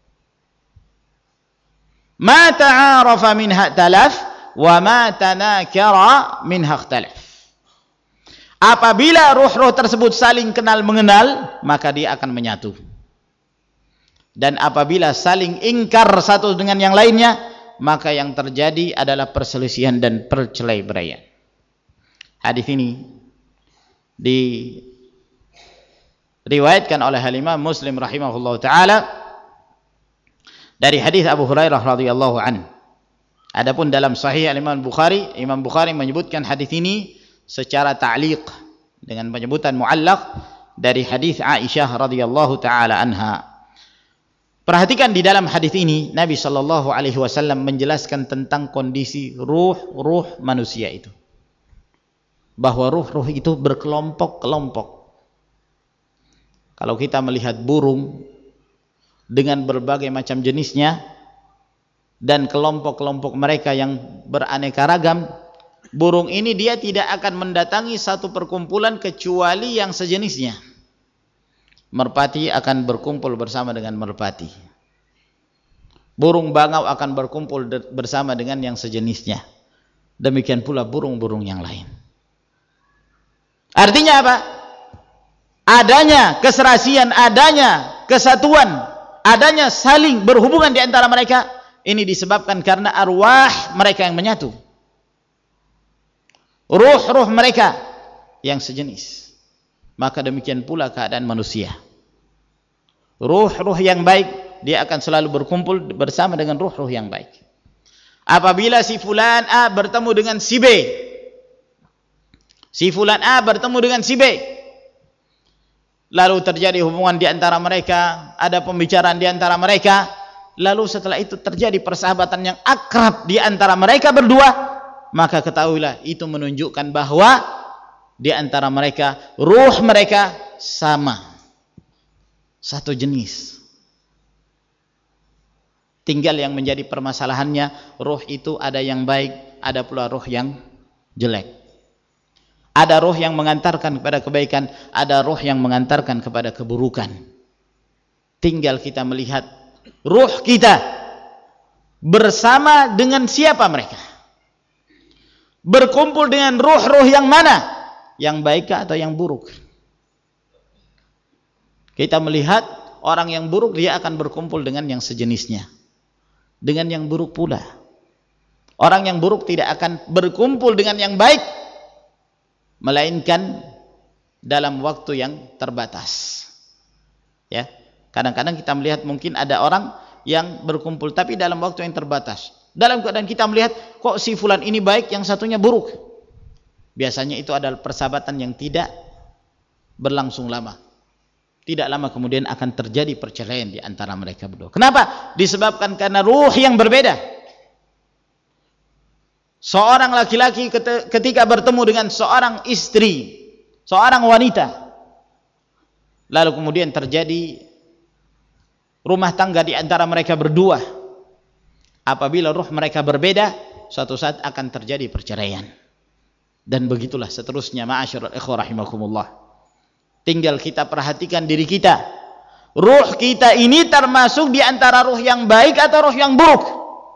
Ma ta'arafa minha talaf wa ma tanakara minha ikhtalaf. Apabila ruh-ruh tersebut saling kenal mengenal, maka dia akan menyatu. Dan apabila saling ingkar satu dengan yang lainnya, maka yang terjadi adalah perselisihan dan percerai-beraian. Hadis ini diriwayatkan oleh Imam Muslim rahimahullah taala dari hadis Abu Hurairah radhiyallahu anhu. Adapun dalam Sahih Imam Bukhari, Imam Bukhari menyebutkan hadis ini secara ta'liq dengan penyebutan mu'allaq dari hadis Aisyah radhiyallahu taala anha. Perhatikan di dalam hadis ini Nabi sallallahu alaihi wasallam menjelaskan tentang kondisi ruh-ruh manusia itu. Bahwa ruh-ruh itu berkelompok-kelompok. Kalau kita melihat burung dengan berbagai macam jenisnya dan kelompok-kelompok mereka yang beraneka ragam, burung ini dia tidak akan mendatangi satu perkumpulan kecuali yang sejenisnya. Merpati akan berkumpul bersama dengan merpati. Burung bangau akan berkumpul bersama dengan yang sejenisnya. Demikian pula burung-burung yang lain. Artinya apa? Adanya keserasian, adanya kesatuan, adanya saling berhubungan di antara mereka, ini disebabkan karena arwah mereka yang menyatu. Ruh-ruh mereka yang sejenis. Maka demikian pula keadaan manusia. Ruh-ruh yang baik, dia akan selalu berkumpul bersama dengan ruh-ruh yang baik. Apabila si fulan A bertemu dengan si B, si fulan A bertemu dengan si B, lalu terjadi hubungan di antara mereka, ada pembicaraan di antara mereka, lalu setelah itu terjadi persahabatan yang akrab di antara mereka berdua, maka ketahuilah itu menunjukkan bahwa di antara mereka, ruh mereka sama, satu jenis. Tinggal yang menjadi permasalahannya, ruh itu ada yang baik, ada pula ruh yang jelek. Ada ruh yang mengantarkan kepada kebaikan, ada ruh yang mengantarkan kepada keburukan. Tinggal kita melihat ruh kita bersama dengan siapa mereka. Berkumpul dengan ruh-ruh yang mana? Yang baik atau yang buruk? Kita melihat orang yang buruk, dia akan berkumpul dengan yang sejenisnya. Dengan yang buruk pula. Orang yang buruk tidak akan berkumpul dengan yang baik, melainkan dalam waktu yang terbatas. Ya, kadang-kadang kita melihat mungkin ada orang yang berkumpul tapi dalam waktu yang terbatas. Dalam keadaan kita melihat kok si fulan ini baik, yang satunya buruk. Biasanya itu adalah persahabatan yang tidak berlangsung lama. Tidak lama kemudian akan terjadi perceraian di antara mereka berdua. Kenapa? Disebabkan karena ruh yang berbeda. Seorang laki-laki ketika bertemu dengan seorang istri, seorang wanita, lalu kemudian terjadi rumah tangga di antara mereka berdua. Apabila ruh mereka berbeda, suatu saat akan terjadi perceraian. Dan begitulah seterusnya, ma'asyiral ikhwah rahimakumullah. Tinggal kita perhatikan diri kita. Ruh kita ini termasuk di antara ruh yang baik atau ruh yang buruk.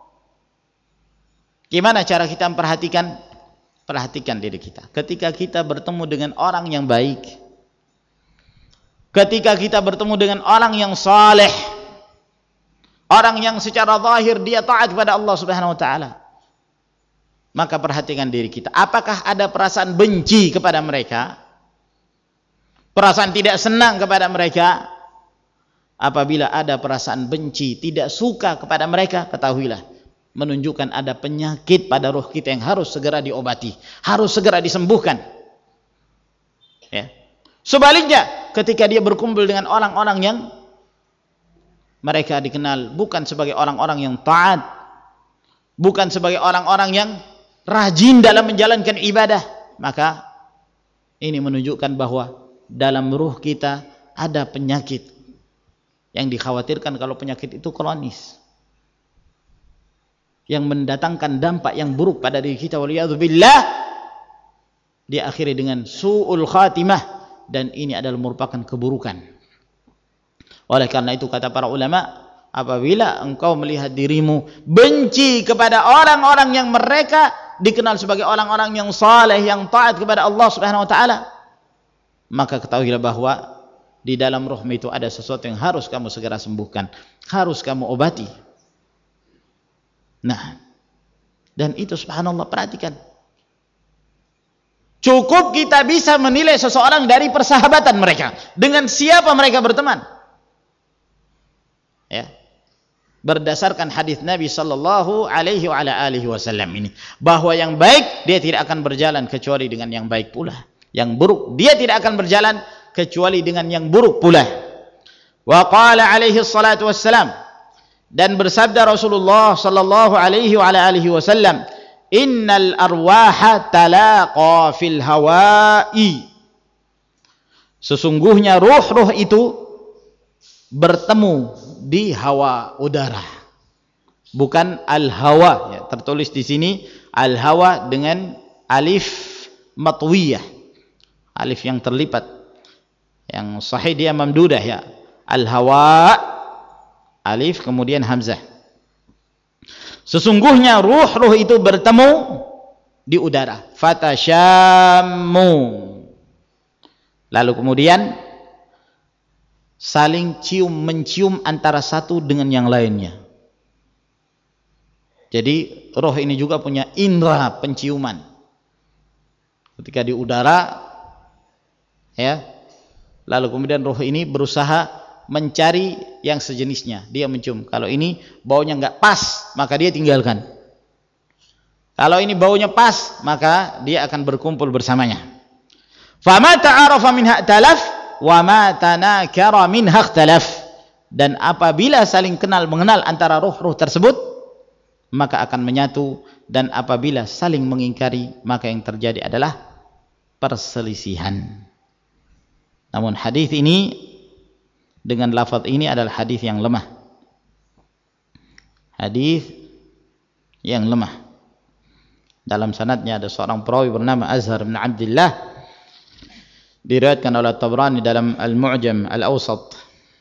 Gimana cara kita memperhatikan? Perhatikan diri kita. Ketika kita bertemu dengan orang yang baik, ketika kita bertemu dengan orang yang saleh, orang yang secara zahir dia taat kepada Allah Subhanahu wa taala, maka perhatikan diri kita. Apakah ada perasaan benci kepada mereka? Perasaan tidak senang kepada mereka? Apabila ada perasaan benci, tidak suka kepada mereka, ketahuilah menunjukkan ada penyakit pada ruh kita yang harus segera diobati, harus segera disembuhkan. Ya. Sebaliknya, ketika dia berkumpul dengan orang-orang yang mereka dikenal bukan sebagai orang-orang yang taat, bukan sebagai orang-orang yang rajin dalam menjalankan ibadah, maka ini menunjukkan bahwa dalam ruh kita ada penyakit yang dikhawatirkan kalau penyakit itu kronis, yang mendatangkan dampak yang buruk pada diri kita, waliyadzubillah, diakhiri dengan su'ul khatimah, dan ini adalah merupakan keburukan. Oleh karena itu kata para ulama, apabila engkau melihat dirimu benci kepada orang-orang yang mereka dikenal sebagai orang-orang yang saleh, yang taat kepada Allah Subhanahu wa taala, maka ketahuilah bahwa di dalam rohmu itu ada sesuatu yang harus kamu segera sembuhkan, harus kamu obati. Nah, dan itu subhanallah, perhatikan. Cukup kita bisa menilai seseorang dari persahabatan mereka, dengan siapa mereka berteman. Ya. Berdasarkan hadis Nabi sallallahu alaihi wa ala alihi wasallam ini, bahwa yang baik dia tidak akan berjalan kecuali dengan yang baik pula, yang buruk dia tidak akan berjalan kecuali dengan yang buruk pula. Wa qala alaihi salatu wassalam, dan bersabda Rasulullah sallallahu alaihi wa ala alihi wasallam, innal arwaha talaqa fil hawa'i, sesungguhnya ruh-ruh itu bertemu di hawa, udara, bukan al-hawa ya, tertulis di sini al-hawa dengan alif matwiyah, alif yang terlipat, yang sahih dia mamdudah ya, al-hawa alif kemudian hamzah. Sesungguhnya ruh-ruh itu bertemu di udara, fatashammu, lalu kemudian saling cium mencium antara satu dengan yang lainnya. Jadi roh ini juga punya indera penciuman. Ketika di udara ya, lalu kemudian roh ini berusaha mencari yang sejenisnya, dia mencium. Kalau ini baunya enggak pas, maka dia tinggalkan. Kalau ini baunya pas, maka dia akan berkumpul bersamanya. Fama ta'arafa minha talaf wa ma tanakara minha ikhtalaf, dan apabila saling kenal mengenal antara roh-roh tersebut, maka akan menyatu, dan apabila saling mengingkari, maka yang terjadi adalah perselisihan. Namun hadis ini dengan lafaz ini adalah hadis yang lemah, hadis yang lemah. Dalam sanadnya ada seorang perawi bernama Azhar bin Abdullah, diriwayatkan oleh Tabrani dalam Al-Mu'jam Al-Awsat,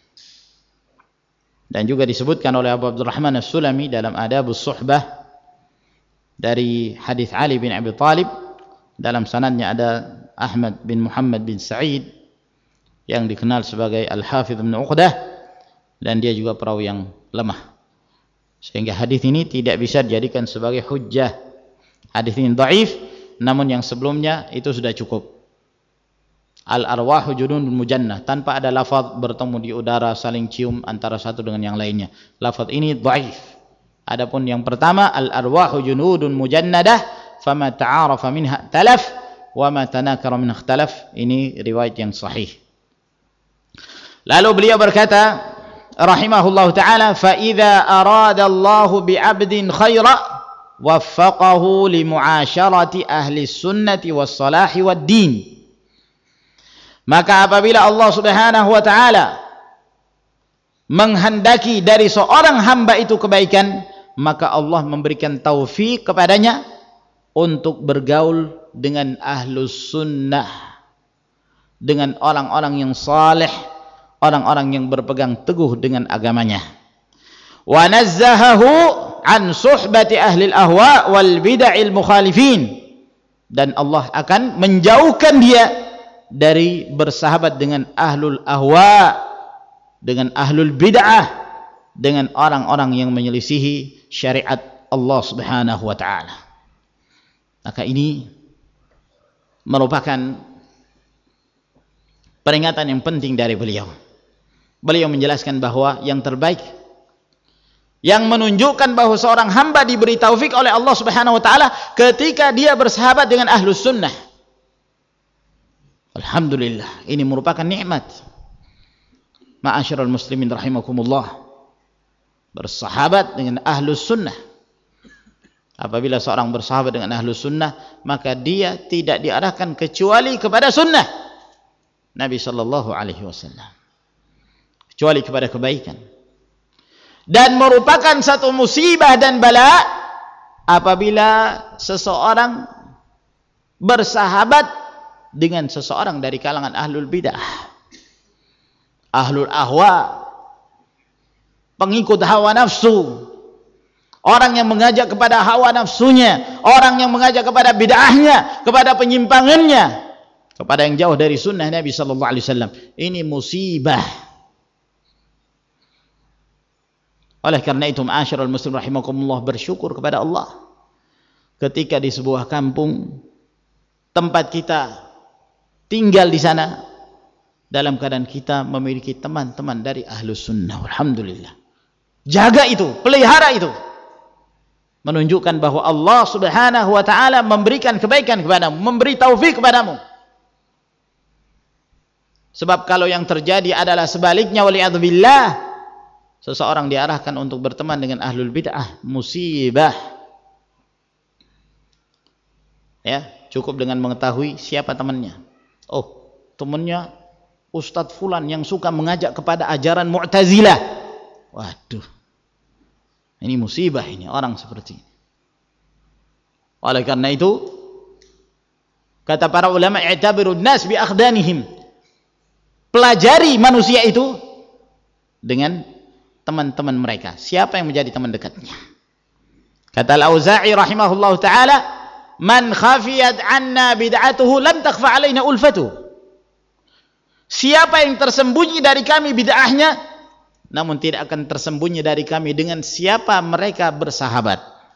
dan juga disebutkan oleh Abu Abdurrahman As-Sulami dalam Adabus Suhbah dari hadis Ali bin Abi Thalib. Dalam sanadnya ada Ahmad bin Muhammad bin Sa'id yang dikenal sebagai Al-Hafidh bin Uqdah, dan dia juga perawi yang lemah, sehingga hadis ini tidak bisa dijadikan sebagai hujjah. Hadis ini dhaif, namun yang sebelumnya itu sudah cukup. Al-arwahu junudun mujannah, tanpa ada lafaz bertemu di udara saling cium antara satu dengan yang lainnya. Lafaz ini dhaif. Adapun yang pertama, al-arwahu junudun mujannadah fama ta'arafa minha talaf wa ma tanakara minha ikhtalaf, ini riwayat yang sahih. Lalu beliau berkata rahimahullahu taala, fa idza arada Allahu bi 'abdin khaira waffaqahu li mu'asyarati ahli sunnati was salahi wad din. Maka apabila Allah Subhanahu wa taala menghendaki dari seorang hamba itu kebaikan, maka Allah memberikan taufik kepadanya untuk bergaul dengan ahlus sunnah, dengan orang-orang yang saleh, orang-orang yang berpegang teguh dengan agamanya. Wa nazzahahu an suhbati ahli al-ahwa wal bid'il mukhalifin, dan Allah akan menjauhkan dia dari bersahabat dengan ahlul ahwa, dengan ahlul bid'ah, dengan orang-orang yang menyelisihi syariat Allah Subhanahu wa taala. Maka ini merupakan peringatan yang penting dari beliau. Beliau menjelaskan bahwa yang terbaik, yang menunjukkan bahwa seorang hamba diberi taufik oleh Allah Subhanahu wa taala ketika dia bersahabat dengan ahlus sunnah. Alhamdulillah, ini merupakan nikmat. Ma'asyiral muslimin rahimakumullah, bersahabat dengan ahlus sunnah. Apabila seorang bersahabat dengan ahlus sunnah, maka dia tidak diarahkan kecuali kepada sunnah Nabi sallallahu alaihi wasallam, kecuali kepada kebaikan. Dan merupakan satu musibah dan bala apabila seseorang bersahabat dengan seseorang dari kalangan ahlul bidah, ahlul ahwa, pengikut hawa nafsu, orang yang mengajak kepada hawa nafsunya, orang yang mengajak kepada bid'ahnya, kepada penyimpangannya, kepada yang jauh dari sunnah Nabi sallallahu alaihi wasallam. Ini musibah. Oleh karena itu, ma'asyiral muslimin rahimakumullah, bersyukur kepada Allah ketika di sebuah kampung tempat kita tinggal di sana, dalam keadaan kita memiliki teman-teman dari ahlus sunnah. Alhamdulillah. Jaga itu, pelihara itu, menunjukkan bahwa Allah subhanahu wa ta'ala memberikan kebaikan kepadamu, memberi taufik kepadamu. Sebab kalau yang terjadi adalah sebaliknya, waliyadzubillah, seseorang diarahkan untuk berteman dengan ahlul bid'ah, musibah. Ya, cukup dengan mengetahui siapa temannya. Oh, temannya Ustadz Fulan yang suka mengajak kepada ajaran Mu'tazilah. Waduh, ini musibah ini, orang seperti ini. Oleh karena itu, kata para ulama, i'tabirun nas bi akhdanihim, pelajari manusia itu dengan teman-teman mereka. Siapa yang menjadi teman dekatnya? Kata Al-Auza'i rahimahullahu ta'ala, man khafiyat anna bid'atuhu lam takhfa alaina ulfatuh. Siapa yang tersembunyi dari kami bid'ahnya, namun tidak akan tersembunyi dari kami dengan siapa mereka bersahabat.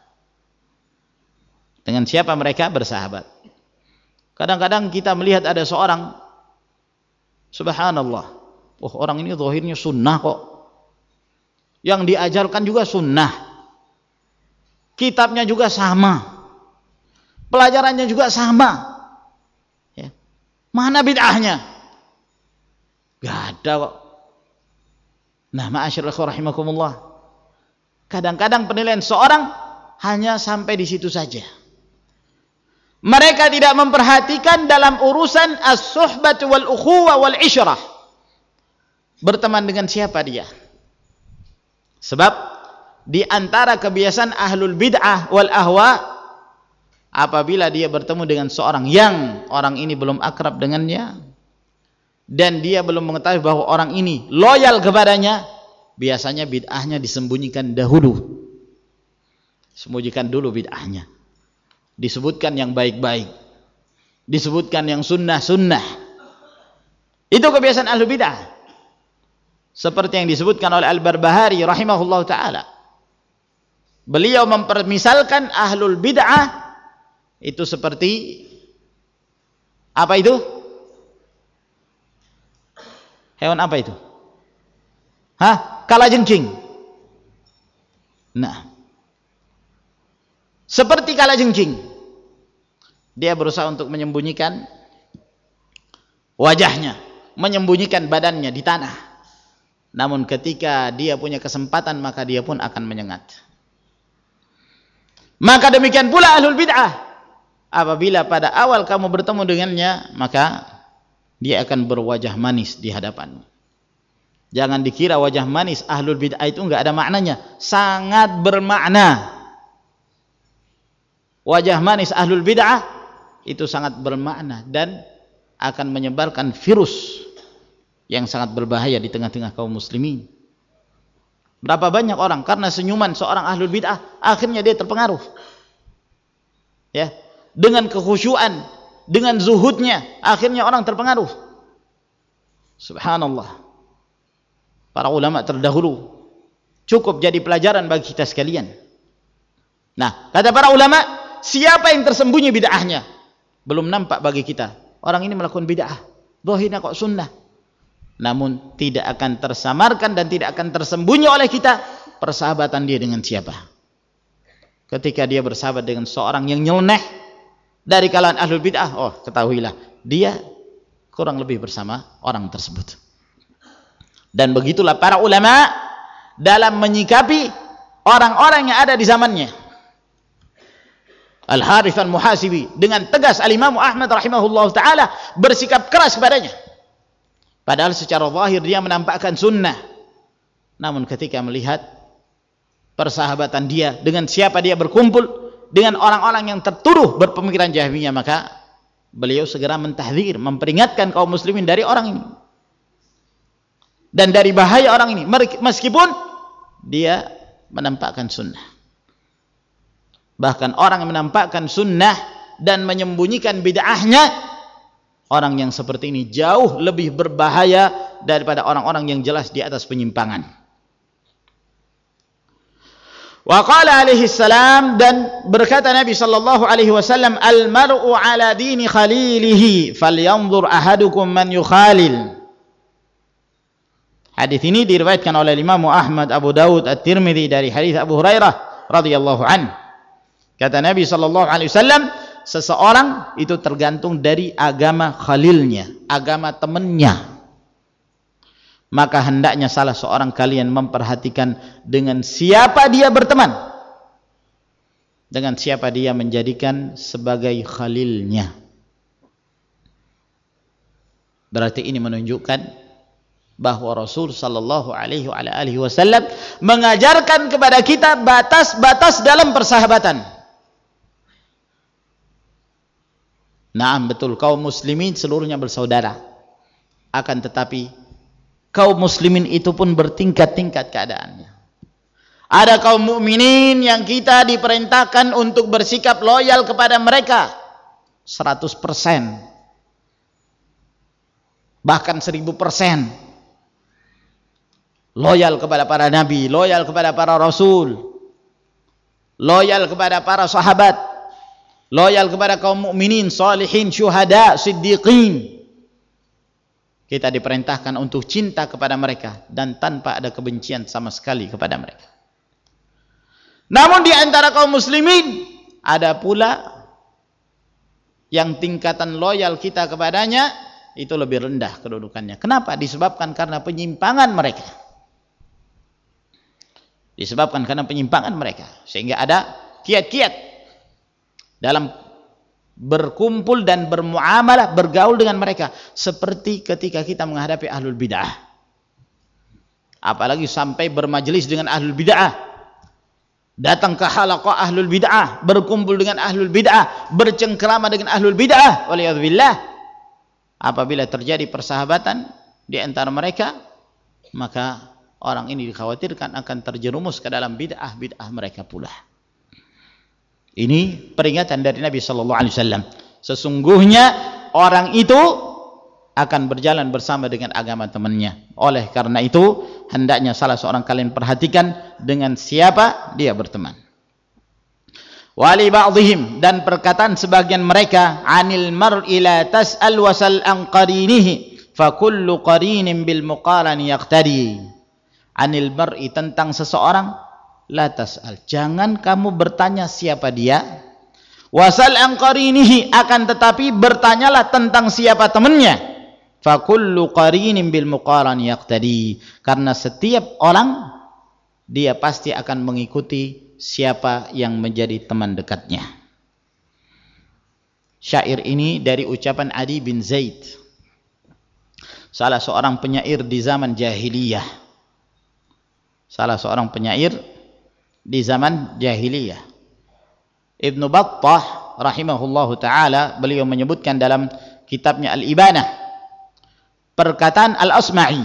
Dengan siapa mereka bersahabat. Kadang-kadang kita melihat ada seorang, subhanallah, oh orang ini zahirnya sunnah kok, yang diajarkan juga sunnah, kitabnya juga sama, pelajarannya juga sama, ya. Mana bid'ahnya? Gak ada kok. Nah, ma'asyiral ikhwah rahimakumullah, kadang-kadang penilaian seorang hanya sampai di situ saja. Mereka tidak memperhatikan dalam urusan as-suhbah wal ukhuwah wal isyrah, berteman dengan siapa dia. Sebab di antara kebiasaan ahlul bid'ah wal ahwa, apabila dia bertemu dengan seorang yang orang ini belum akrab dengannya dan dia belum mengetahui bahwa orang ini loyal kepadanya, biasanya bid'ahnya disembunyikan dahulu. Sembunyikan dulu bid'ahnya. Disebutkan yang baik-baik, disebutkan yang sunnah-sunnah. Itu kebiasaan ahlul bid'ah. Seperti yang disebutkan oleh Al-Barbahari rahimahullah ta'ala. Beliau mempermisalkan ahlul bid'ah itu seperti apa itu? Hewan apa itu? Hah? Kalajengking. Nah, seperti kalajengking, dia berusaha untuk menyembunyikan wajahnya, menyembunyikan badannya di tanah. Namun ketika dia punya kesempatan, maka dia pun akan menyengat. Maka demikian pula ahlul bid'ah. Apabila pada awal kamu bertemu dengannya, maka dia akan berwajah manis di hadapanmu. Jangan dikira wajah manis ahlul bid'ah itu enggak ada maknanya. Sangat bermakna. Wajah manis ahlul bid'ah itu sangat bermakna dan akan menyebarkan virus yang sangat berbahaya di tengah-tengah kaum muslimin. Berapa banyak orang karena senyuman seorang ahlul bid'ah akhirnya dia terpengaruh, ya, dengan kekhusyuan, dengan zuhudnya, akhirnya orang terpengaruh. Subhanallah. Para ulama terdahulu cukup jadi pelajaran bagi kita sekalian. Nah, kata para ulama, siapa yang tersembunyi bid'ahnya belum nampak bagi kita. Orang ini melakukan bid'ah, zahirnya kok sunnah, namun tidak akan tersamarkan dan tidak akan tersembunyi oleh kita persahabatan dia dengan siapa. Ketika dia bersahabat dengan seorang yang nyeleneh dari kalangan ahlul bid'ah, oh ketahuilah dia kurang lebih bersama orang tersebut. Dan begitulah para ulama dalam menyikapi orang-orang yang ada di zamannya. Al-Harith al-Muhasibi dengan tegas al-Imam Ahmad rahimahullah ta'ala bersikap keras kepadanya. Padahal secara zahir dia menampakkan sunnah, namun ketika melihat persahabatan dia dengan siapa dia berkumpul, dengan orang-orang yang tertuduh berpemikiran Jahmiyah, maka beliau segera mentahdzir, memperingatkan kaum muslimin dari orang ini dan dari bahaya orang ini. Meskipun dia menampakkan sunnah. Bahkan orang yang menampakkan sunnah dan menyembunyikan bid'ahnya, orang yang seperti ini jauh lebih berbahaya daripada orang-orang yang jelas di atas penyimpangan. Wa qala alaihi salam, dan berkata Nabi sallallahu alaihi wasallam, al mar'u ala dini khalilihi falyanzur ahadukum man yukhalil. Hadis ini diriwayatkan oleh Imam Ahmad, Abu Daud, At-Tirmidzi dari hadis Abu Hurairah radhiyallahu anhu. Kata Nabi sallallahu alaihi wasallam, seseorang itu tergantung dari agama khalilnya, agama temannya. Maka hendaknya salah seorang kalian memperhatikan dengan siapa dia berteman, dengan siapa dia menjadikan sebagai khalilnya. Berarti ini menunjukkan bahwa Rasul sallallahu alaihi wasallam mengajarkan kepada kita batas-batas dalam persahabatan. Naam, betul, kaum muslimin seluruhnya bersaudara. Akan tetapi kaum muslimin itu pun bertingkat-tingkat keadaannya. Ada kaum mukminin yang kita diperintahkan untuk bersikap loyal kepada mereka seratus persen, bahkan seribu persen. Loyal kepada para nabi, loyal kepada para rasul, loyal kepada para sahabat, loyal kepada kaum mukminin, salihin, syuhada, siddiqin. Kita diperintahkan untuk cinta kepada mereka dan tanpa ada kebencian sama sekali kepada mereka. Namun di antara kaum muslimin ada pula yang tingkatan loyal kita kepadanya itu lebih rendah kedudukannya. Kenapa? Disebabkan karena penyimpangan mereka. Disebabkan karena penyimpangan mereka, sehingga ada kiat-kiat dalam berkumpul dan bermuamalah, bergaul dengan mereka, seperti ketika kita menghadapi ahlul bid'ah. Apalagi sampai bermajelis dengan ahlul bid'ah, datang ke halaqah ahlul bid'ah, berkumpul dengan ahlul bid'ah, bercengkrama dengan ahlul bid'ah, waliyadzubillah. Apabila terjadi persahabatan di antara mereka, maka orang ini dikhawatirkan akan terjerumus ke dalam bid'ah-bid'ah mereka pula. Ini peringatan dari Nabi sallallahu alaihi wasallam. Sesungguhnya orang itu akan berjalan bersama dengan agama temannya. Oleh karena itu, hendaknya salah seorang kalian perhatikan dengan siapa dia berteman. Wali ba'dihim, dan perkataan sebagian mereka, anil mar'i la tas'al wasal an qarinihi fa kullu qarinin bil muqarani yaqtadi. Anil mar'i, tentang seseorang, la tas'al, jangan kamu bertanya siapa dia, wasal an qarinihi, akan tetapi bertanyalah tentang siapa temannya, fa kullu qarinin bil muqarani yaqtadi, karena setiap orang dia pasti akan mengikuti siapa yang menjadi teman dekatnya. Syair ini dari ucapan Adi bin Zaid, salah seorang penyair di zaman jahiliyah. Salah seorang penyair di zaman jahiliyah. Ibnu Battah rahimahullahu ta'ala, beliau menyebutkan dalam kitabnya Al-Ibanah perkataan Al-Asma'i,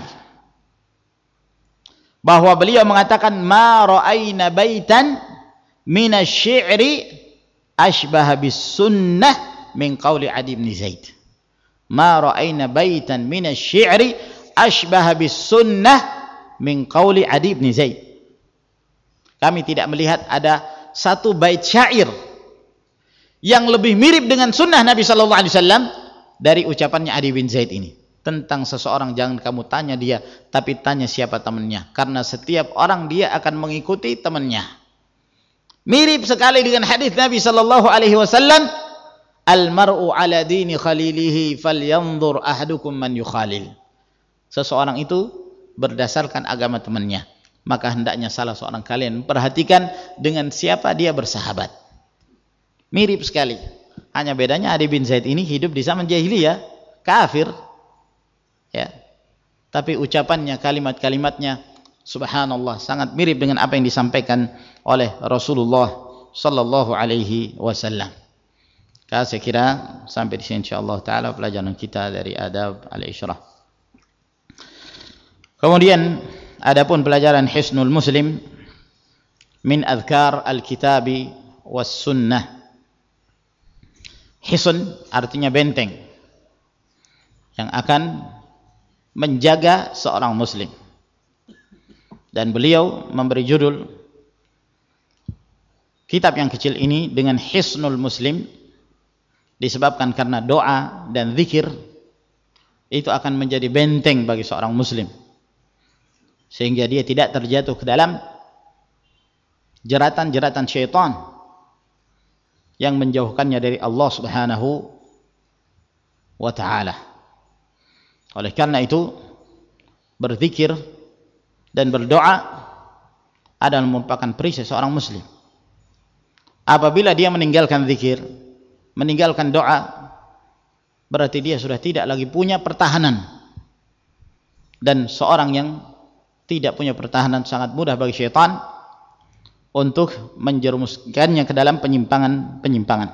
bahwa beliau mengatakan, ma ra'ayna baitan minasy-syi'ri ashbaha bis-sunnah min qawli Adi bin Zaid. Ma ra'ayna baitan minasy-syi'ri ashbaha bis-sunnah min qawli Adi bin Zaid. Kami tidak melihat ada satu bait syair yang lebih mirip dengan sunnah Nabi sallallahu alaihi wasallam dari ucapannya Adi bin Zaid ini. Tentang seseorang jangan kamu tanya dia, tapi tanya siapa temannya, karena setiap orang dia akan mengikuti temannya. Mirip sekali dengan hadis Nabi sallallahu alaihi wasallam, al mar'u ala dini khalilihi falyanzur ahadukum man yukhalil. Seseorang itu berdasarkan agama temannya, maka hendaknya salah seorang kalian memperhatikan dengan siapa dia bersahabat. Mirip sekali, hanya bedanya Adi bin Zaid ini hidup di zaman jahiliyah, kafir, ya, tapi ucapannya, kalimat-kalimatnya, subhanallah, sangat mirip dengan apa yang disampaikan oleh Rasulullah sallallahu alaihi wasallam. Saya kira sampai di sini insyaallah taala pelajaran kita dari adab al-isyrah. Kemudian adapun pelajaran Hisnul Muslim min adhkar al-kitabi was sunnah. Hisn artinya benteng yang akan menjaga seorang muslim. Dan beliau memberi judul kitab yang kecil ini dengan Hisnul Muslim disebabkan karena doa dan zikir itu akan menjadi benteng bagi seorang muslim sehingga dia tidak terjatuh ke dalam jeratan-jeratan syaitan yang menjauhkannya dari Allah Subhanahu wa ta'ala. Oleh karena itu berzikir dan berdoa adalah merupakan perisai seorang muslim. Apabila dia meninggalkan zikir, meninggalkan doa, berarti dia sudah tidak lagi punya pertahanan. Dan seorang yang tidak punya pertahanan sangat mudah bagi syaitan untuk menjerumuskannya ke dalam penyimpangan-penyimpangan.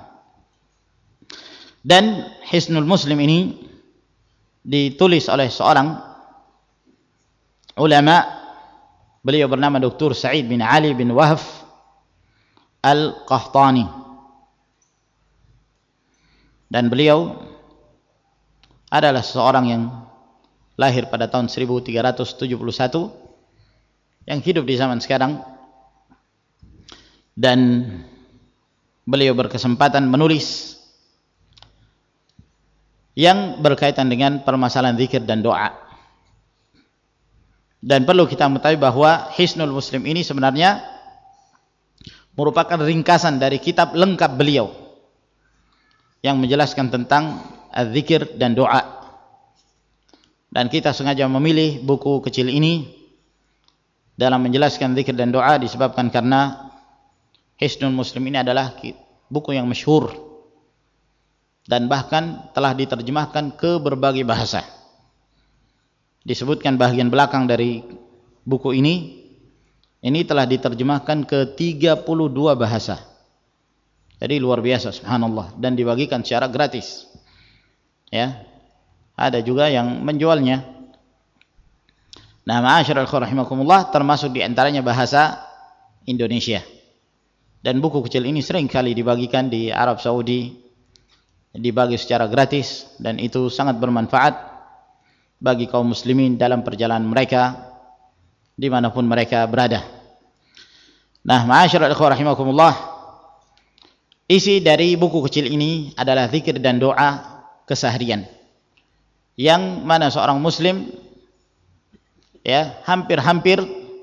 Dan Hisnul Muslim ini ditulis oleh seorang ulama, beliau bernama Doktor Sa'id bin Ali bin Wahf Al-Qahtani, dan beliau adalah seorang yang lahir pada tahun seribu tiga ratus tujuh puluh satu yang hidup di zaman sekarang, dan beliau berkesempatan menulis yang berkaitan dengan permasalahan zikir dan doa. Dan perlu kita mengetahui bahwa Hisnul Muslim ini sebenarnya merupakan ringkasan dari kitab lengkap beliau yang menjelaskan tentang zikir dan doa. Dan kita sengaja memilih buku kecil ini dalam menjelaskan zikir dan doa disebabkan karena Hisnul Muslim ini adalah buku yang masyhur dan bahkan telah diterjemahkan ke berbagai bahasa. Disebutkan bagian belakang dari buku ini, ini telah diterjemahkan ke tiga puluh dua bahasa. Jadi luar biasa, subhanallah, dan dibagikan secara gratis. Ya, ada juga yang menjualnya. Nah, ma'asyiral ikhwah rahimakumullah, termasuk diantaranya bahasa Indonesia. Dan buku kecil ini sering kali dibagikan di Arab Saudi, dibagi secara gratis, dan itu sangat bermanfaat bagi kaum muslimin dalam perjalanan mereka dimanapun mereka berada. Nah, ma'asyiral ikhwah rahimakumullah, isi dari buku kecil ini adalah zikir dan doa keseharian, yang mana seorang muslim ya hampir-hampir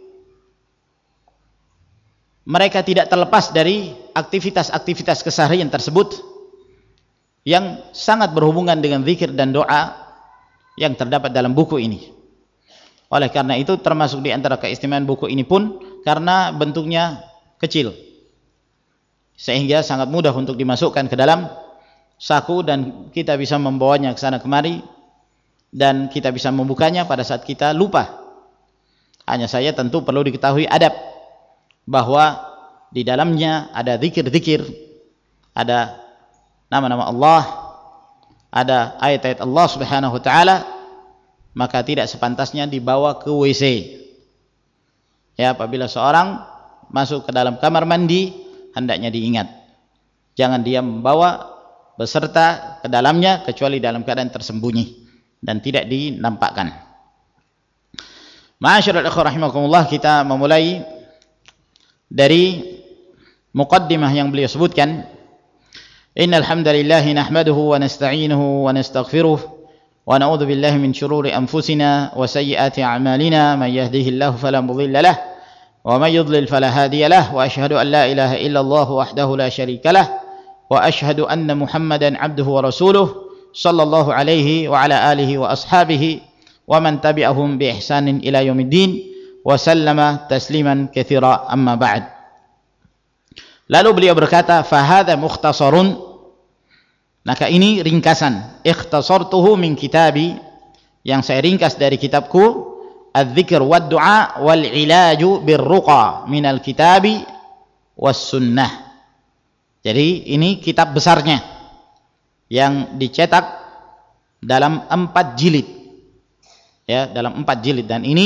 mereka tidak terlepas dari aktivitas-aktivitas keseharian tersebut yang sangat berhubungan dengan zikir dan doa yang terdapat dalam buku ini. Oleh karena itu termasuk di antara keistimewaan buku ini pun karena bentuknya kecil sehingga sangat mudah untuk dimasukkan ke dalam saku dan kita bisa membawanya ke sana kemari dan kita bisa membukanya pada saat kita lupa. Hanya saja tentu perlu diketahui adab bahwa di dalamnya ada zikir-zikir, ada nama-nama Allah, ada ayat-ayat Allah Subhanahu wa taala, maka tidak sepantasnya dibawa ke W C. Ya, apabila seorang masuk ke dalam kamar mandi, hendaknya diingat, jangan dia membawa beserta ke dalamnya kecuali dalam keadaan tersembunyi dan tidak dinampakkan. Ma'asyiral ikhwah rahimakumullah, kita memulai dari muqaddimah yang beliau sebutkan. Innal hamdalillah nahmaduhu wa nasta'inuhu wa nastaghfiruh wa na'udzu billahi min shururi anfusina wa sayyiati a'malina, man yahdihillahu fala mudilla lahu wa man yudlil fala hadiya lahu, wa asyhadu an la ilaha illallah wahdahu la syarika lahu wa asyhadu anna Muhammadan 'abduhu wa rasuluh sallallahu alaihi wa ala alihi wa ashabihi wa man tabi'ahum bi ihsanin ila yaumiddin wa sallama tasliman katsira, amma ba'd. Lalu beliau berkata, fa hadza mukhtasarun, maka ini ringkasan, ikhtasartuhu min kitabi, yang saya ringkas dari kitabku, adz-dzikr wad du'a wal ilaju birruqa minal kitabi was sunnah. Jadi ini kitab besarnya yang dicetak dalam empat jilid, ya, dalam empat jilid, dan ini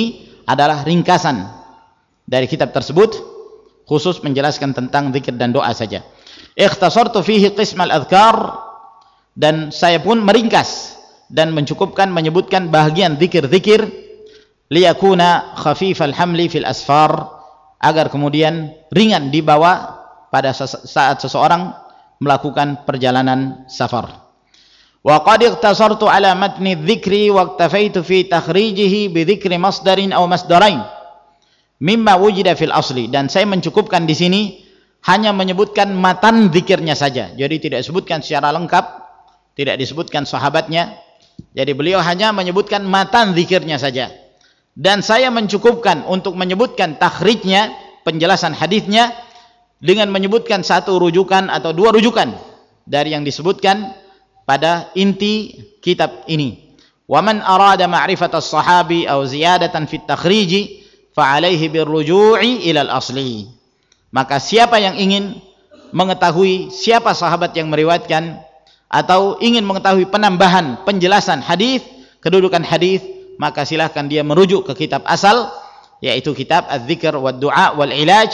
adalah ringkasan dari kitab tersebut, khusus menjelaskan tentang zikir dan doa saja. Ikhtasartu fihi qismal adhkar, dan saya pun meringkas dan mencukupkan menyebutkan bahagian zikir-zikir, liyakuna khafifal hamli fil asfar, agar kemudian ringan dibawa pada saat seseorang melakukan perjalanan safar. Wa qad ikhtasartu ala matni dzikri wa iktafaitu fi takhrijihi bi dzikri masdarin aw masdarain mimma wujida fil asli, dan saya mencukupkan di sini hanya menyebutkan matan zikirnya saja. Jadi tidak disebutkan secara lengkap, tidak disebutkan sahabatnya. Jadi beliau hanya menyebutkan matan zikirnya saja. Dan saya mencukupkan untuk menyebutkan takhrijnya, penjelasan hadisnya, dengan menyebutkan satu rujukan atau dua rujukan dari yang disebutkan pada inti kitab ini. Wa man arada ma'rifata as-sahabi aw ziyadatan fi at-takhrij fa 'alaihi birruju'i ila al-asli. Maka siapa yang ingin mengetahui siapa sahabat yang meriwayatkan atau ingin mengetahui penambahan penjelasan hadis, kedudukan hadis, maka silahkan dia merujuk ke kitab asal, yaitu kitab Az-Dzikr wa Du'a wal Ilaj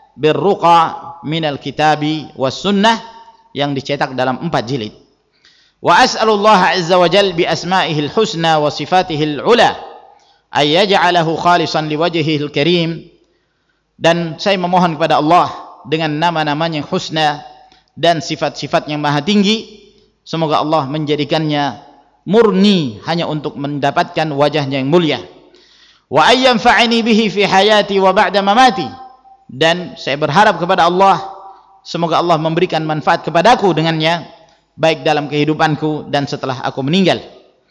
birruqa minal kitabi was sunnah, yang dicetak dalam empat jilid. Wa as'alullah azza wa jal bi asma'ihil husna wa sifatihil ula ay yaj'alahu khalisan liwajhihil karim, dan saya memohon kepada Allah dengan nama-namanya yang husna dan sifat-sifat yang maha tinggi, semoga Allah menjadikannya murni hanya untuk mendapatkan wajahnya yang mulia. Wa ayyam fa'ani bihi fi hayati wa ba'da mamati, dan saya berharap kepada Allah semoga Allah memberikan manfaat kepadaku dengannya, baik dalam kehidupanku dan setelah aku meninggal.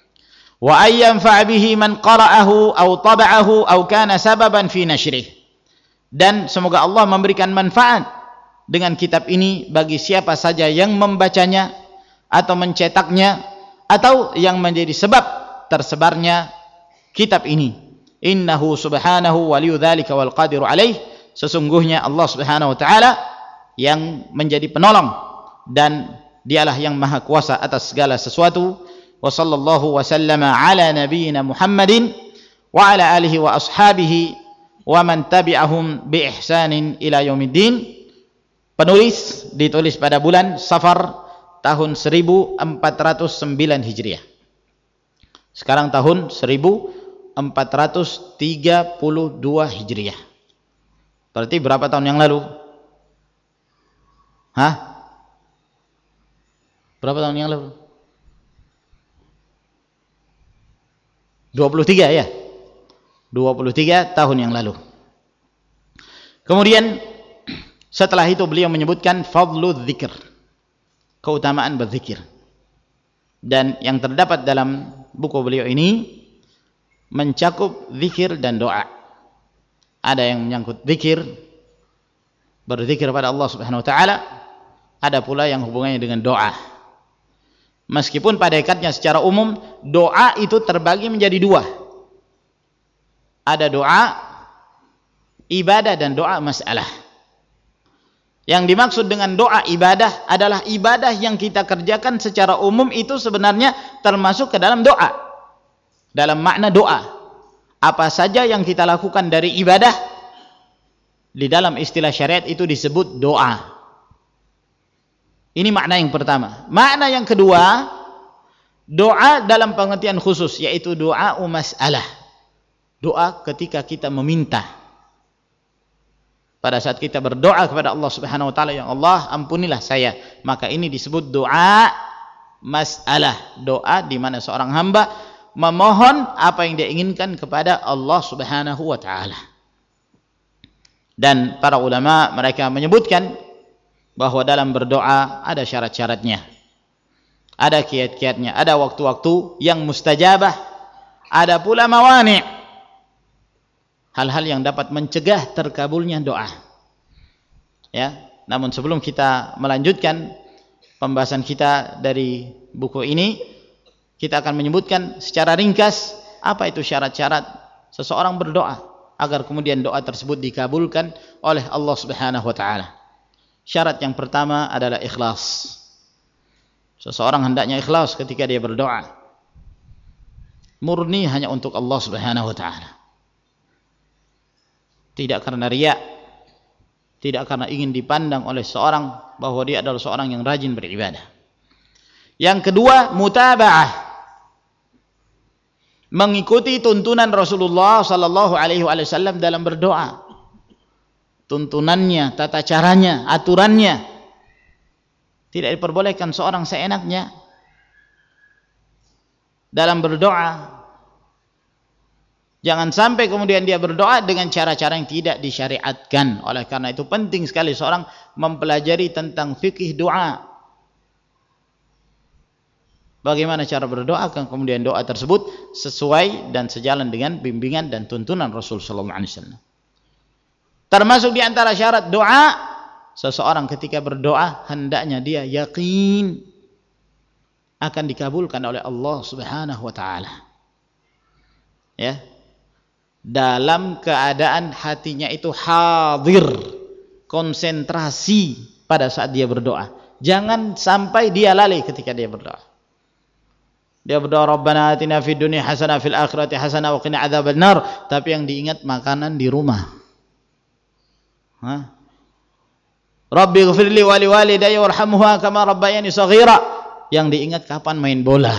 Wa ayyam fa'bihi man qara'ahu aw taba'ahu aw kana sababan fi nashrih, dan semoga Allah memberikan manfaat dengan kitab ini bagi siapa saja yang membacanya atau mencetaknya atau yang menjadi sebab tersebarnya kitab ini. Innahu subhanahu waliyu dzalika wal qadiru alaih, sesungguhnya Allah Subhanahu wa taala yang menjadi penolong dan dialah yang maha kuasa atas segala sesuatu. Wa sallallahu wa sallama ala nabiyyina Muhammadin wa ala alihi wa ashabihi wa man tabi'ahum bi ihsanin ila yaumiddin. Penulis ditulis pada bulan Safar tahun seribu empat ratus sembilan Hijriah. Sekarang tahun seribu empat ratus tiga puluh dua Hijriah. Berarti berapa tahun yang lalu? Hah? Berapa tahun yang lalu? dua puluh tiga ya? dua puluh tiga tahun yang lalu. Kemudian setelah itu beliau menyebutkan fadlu dzikr, keutamaan berzikir. Dan yang terdapat dalam buku beliau ini mencakup zikir dan doa. Ada yang menyangkut zikir, berzikir pada Allah Subhanahu wa taala, ada pula yang hubungannya dengan doa. Meskipun pada hakikatnya secara umum doa itu terbagi menjadi dua. Ada doa ibadah dan doa masalah. Yang dimaksud dengan doa ibadah adalah ibadah yang kita kerjakan secara umum itu sebenarnya termasuk ke dalam doa. Dalam makna doa. Apa saja yang kita lakukan dari ibadah di dalam istilah syariat itu disebut doa. Ini makna yang pertama. Makna yang kedua, doa dalam pengertian khusus, yaitu doa masalah. Doa ketika kita meminta. Pada saat kita berdoa kepada Allah Subhanahu wa taala, ya Allah, ampunilah saya, maka ini disebut doa masalah. Doa di mana seorang hamba memohon apa yang dia inginkan kepada Allah Subhanahu wa taala. Dan para ulama mereka menyebutkan bahwa dalam berdoa ada syarat-syaratnya, ada kiat-kiatnya, ada waktu-waktu yang mustajabah, ada pula mawani', hal-hal yang dapat mencegah terkabulnya doa. Ya, namun sebelum kita melanjutkan pembahasan kita dari buku ini, kita akan menyebutkan secara ringkas apa itu syarat-syarat seseorang berdoa agar kemudian doa tersebut dikabulkan oleh Allah Subhanahu wa taala. Syarat yang pertama adalah ikhlas. Seseorang hendaknya ikhlas ketika dia berdoa, murni hanya untuk Allah Subhanahu wa taala. tidak karena riya, tidak karena ingin dipandang oleh seorang bahwa dia adalah seorang yang rajin beribadah. Yang kedua, mutaba'ah, mengikuti tuntunan Rasulullah sallallahu alaihi wasallam dalam berdoa. Tuntunannya, tata caranya, aturannya. Tidak diperbolehkan seorang seenaknya dalam berdoa. Jangan sampai kemudian dia berdoa dengan cara-cara yang tidak disyariatkan. Oleh karena itu penting sekali seorang mempelajari tentang fikih doa. Bagaimana cara berdoa, kemudian doa tersebut sesuai dan sejalan dengan bimbingan dan tuntunan Rasul sallallahu alaihi wasallam. Termasuk di antara syarat doa, seseorang ketika berdoa hendaknya dia yakin akan dikabulkan oleh Allah Subhanahu wa taala. Ya. Dalam keadaan hatinya itu hadir, konsentrasi pada saat dia berdoa. Jangan sampai dia lalai ketika dia berdoa. Dia berdoa Rabbana atina fid dunya hasanah fil akhirati hasanah wa qina adzabannar, tapi yang diingat makanan di rumah. Hah? Rabbi ighfirli wa liwalidayya warhamhuma kama rabbayani shaghira. Yang diingat kapan main bola.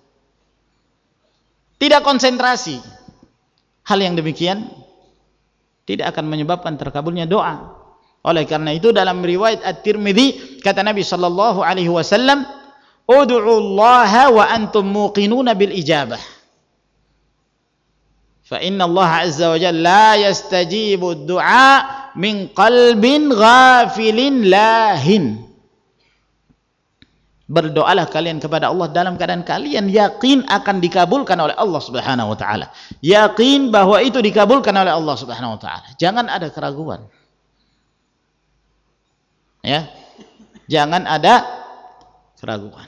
Tidak konsentrasi. Hal yang demikian tidak akan menyebabkan terkabulnya doa. Oleh karena itu dalam riwayat At-Tirmidzi kata Nabi sallallahu alaihi wasallam, "Ud'u Allah wa antum muqinuna bil ijabah." Fa inna Allah azza wa jalla la yastajibu ad-du'a min qalbin ghafilin lahin. Berdoalah kalian kepada Allah dalam keadaan kalian yakin akan dikabulkan oleh Allah Subhanahu wa taala. Yakin bahwa itu dikabulkan oleh Allah Subhanahu wa taala. Jangan ada keraguan. Ya. Jangan ada keraguan.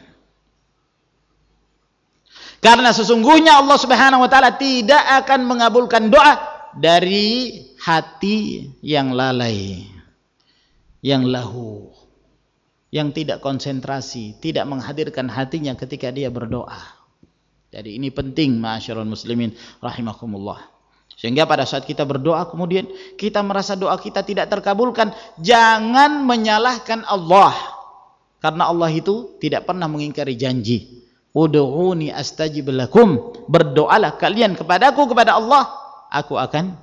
Karena sesungguhnya Allah Subhanahu wa taala tidak akan mengabulkan doa dari hati yang lalai, yang lahu, yang tidak konsentrasi, tidak menghadirkan hatinya ketika dia berdoa. Jadi ini penting, ma'asyiral muslimin rahimakumullah. Sehingga pada saat kita berdoa kemudian kita merasa doa kita tidak terkabulkan, jangan menyalahkan Allah. Karena Allah itu tidak pernah mengingkari janji. Ud'uni astajib lakum. Berdoalah kalian kepadaku, kepada Allah, aku akan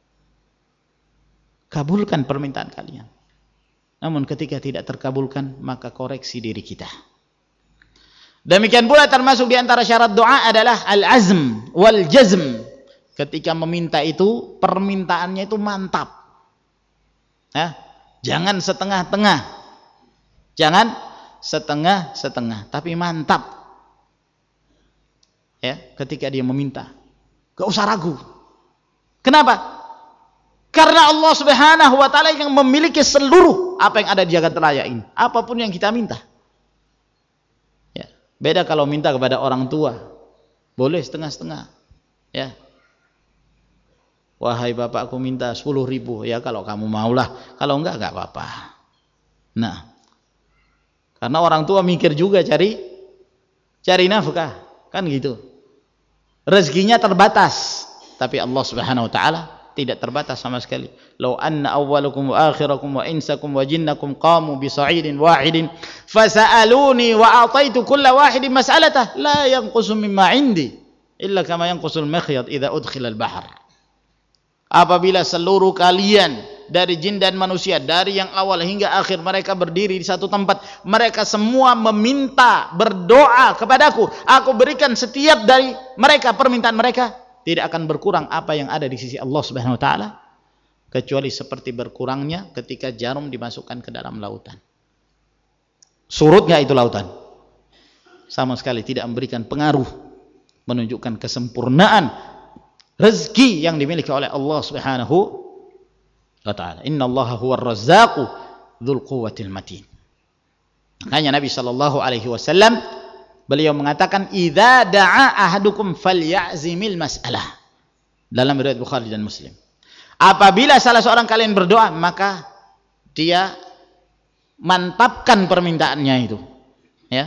kabulkan permintaan kalian. Namun ketika tidak terkabulkan, maka koreksi diri kita. Demikian pula termasuk di antara syarat doa adalah al-azm wal jazm. Ketika meminta itu, permintaannya itu mantap. Ya, jangan setengah-tengah. Jangan setengah-setengah, tapi mantap. Ya, ketika dia meminta, gak usah ragu. Kenapa? Karena Allah Subhanahu wa taala yang memiliki seluruh apa yang ada di jagat raya ini. Apapun yang kita minta. Ya, beda kalau minta kepada orang tua. Boleh setengah-setengah. Ya. Wahai bapak, aku minta sepuluh ribu. Ya kalau kamu maulah. Kalau enggak, enggak apa-apa. Nah. Karena orang tua mikir juga cari cari nafkah. Kan gitu. Rezekinya terbatas. Tapi Allah Subhanahu wa taala tidak terbatas sama sekali. Lau anna awwalakum wa akhirakum wa insakum wa jinnakum qamu bi sa'idin wahidin fasa'aluni wa ataitu kulla wahidin mas'alatah la yanqusu mimma 'indi illa kama yanqusul mikhyat idza udkhila al-bahr. Apabila seluruh kalian dari jin dan manusia, dari yang awal hingga akhir, mereka berdiri di satu tempat, mereka semua meminta, berdoa kepadaku, aku berikan setiap dari mereka permintaan mereka, tidak akan berkurang apa yang ada di sisi Allah Subhanahu wa taala kecuali seperti berkurangnya ketika jarum dimasukkan ke dalam lautan. Surut enggak itu lautan? Sama sekali tidak memberikan pengaruh, menunjukkan kesempurnaan rezeki yang dimiliki oleh Allah Subhanahu wa taala. Innallaha huwar razzaqu dzul quwwatil matin. Makanya Nabi sallallahu alaihi wasallam beliau mengatakan idza da'a ahadukum falyazimil mas'alah. Dalam riwayat Bukhari dan Muslim. Apabila salah seorang kalian berdoa, maka dia mantapkan permintaannya itu. Ya.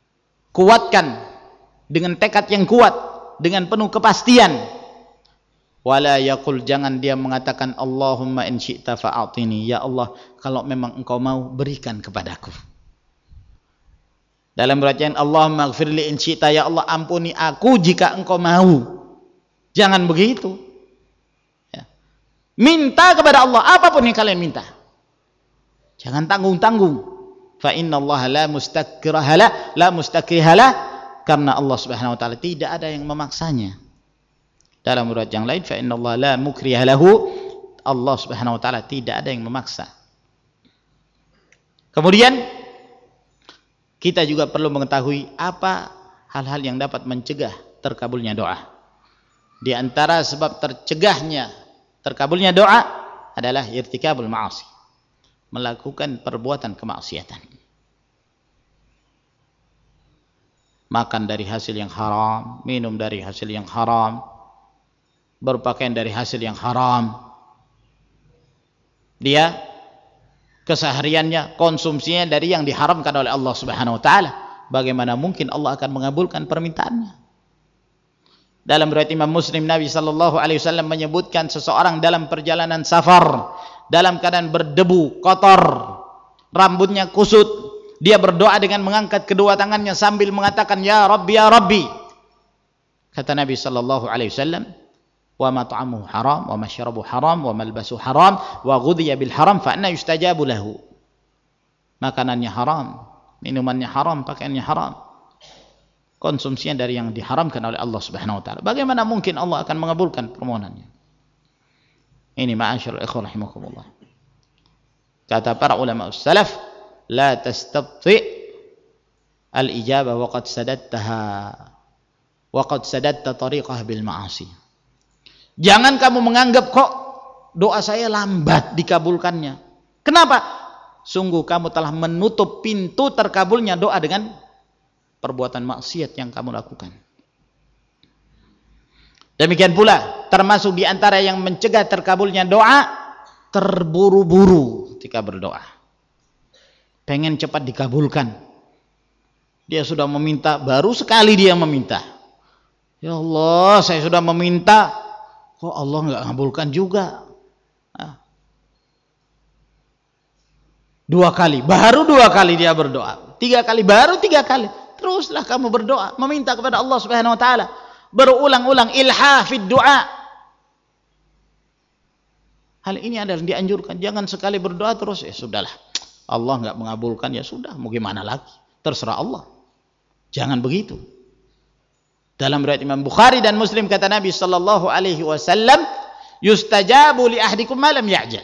Kuatkan dengan tekad yang kuat, dengan penuh kepastian. Wala yaqul, jangan dia mengatakan Allahumma in syi'ta fa'atini, ya Allah kalau memang engkau mau berikan kepadaku. Dalam bacaan Allahumma ighfirli in syi'ta, ya Allah ampuni aku jika engkau mau. Jangan begitu. Ya. Minta kepada Allah apapun yang kalian minta. Jangan tanggung-tanggung. Fa innallaha la mustakriha la, la mustakriha la, karena Allah Subhanahu wa taala tidak ada yang memaksanya. Dalam riwayat yang lain, fa innallaha la mukriha lahu, Allah Subhanahu wa taala tidak ada yang memaksa. Kemudian kita juga perlu mengetahui apa hal-hal yang dapat mencegah terkabulnya doa. Di antara sebab tercegahnya terkabulnya doa adalah irtikabul ma'asi, melakukan perbuatan kemaksiatan. Makan dari hasil yang haram, minum dari hasil yang haram, berpakaian dari hasil yang haram. Dia kesehariannya, konsumsinya dari yang diharamkan oleh Allah Subhanahu wa taala. Bagaimana mungkin Allah akan mengabulkan permintaannya? Dalam riwayat Imam Muslim, Nabi sallallahu alaihi wasallam menyebutkan seseorang dalam perjalanan safar dalam keadaan berdebu, kotor, rambutnya kusut, dia berdoa dengan mengangkat kedua tangannya sambil mengatakan ya Rabbi ya Rabbi. Kata Nabi sallallahu alaihi wasallam, wa mat'amuhu haram wa mashrabuhu haram wa malbasuhu haram wa ghudhiya bil haram fa anna yustajabu lahu. Makanannya haram, minumannya haram, pakaiannya haram, konsumsinya dari yang diharamkan oleh Allah Subhanahu wa taala. Bagaimana mungkin Allah akan mengabulkan permohonannya? Ini ma'asyiral ikhwan rahimakumullah. Kata para ulama salaf, la tastabti al-ijabah wa qad sadattaha wa qad sadatta tariqah bil ma'asi. Jangan kamu menganggap kok doa saya lambat dikabulkannya. Kenapa? Sungguh kamu telah menutup pintu terkabulnya doa dengan perbuatan maksiat yang kamu lakukan. Demikian pula termasuk di antara yang mencegah terkabulnya doa, terburu-buru ketika berdoa. Pengen cepat dikabulkan. Dia sudah meminta, baru sekali dia meminta. Ya Allah, saya sudah meminta, kok Allah nggak ngabulkan juga? Nah. Dua kali, baru dua kali dia berdoa. Tiga kali, baru tiga kali. Teruslah kamu berdoa, meminta kepada Allah Subhanahu wa taala. Berulang-ulang, ilha fid doa. Hal ini adalah dianjurkan. Jangan sekali berdoa terus, ya sudahlah, Allah nggak mengabulkan, ya sudah, mau gimana lagi? Terserah Allah. Jangan begitu. Dalam riwayat Imam Bukhari dan Muslim kata Nabi sallallahu alaihi wasallam, yustajabu li ahdikum ma lam ya'jal.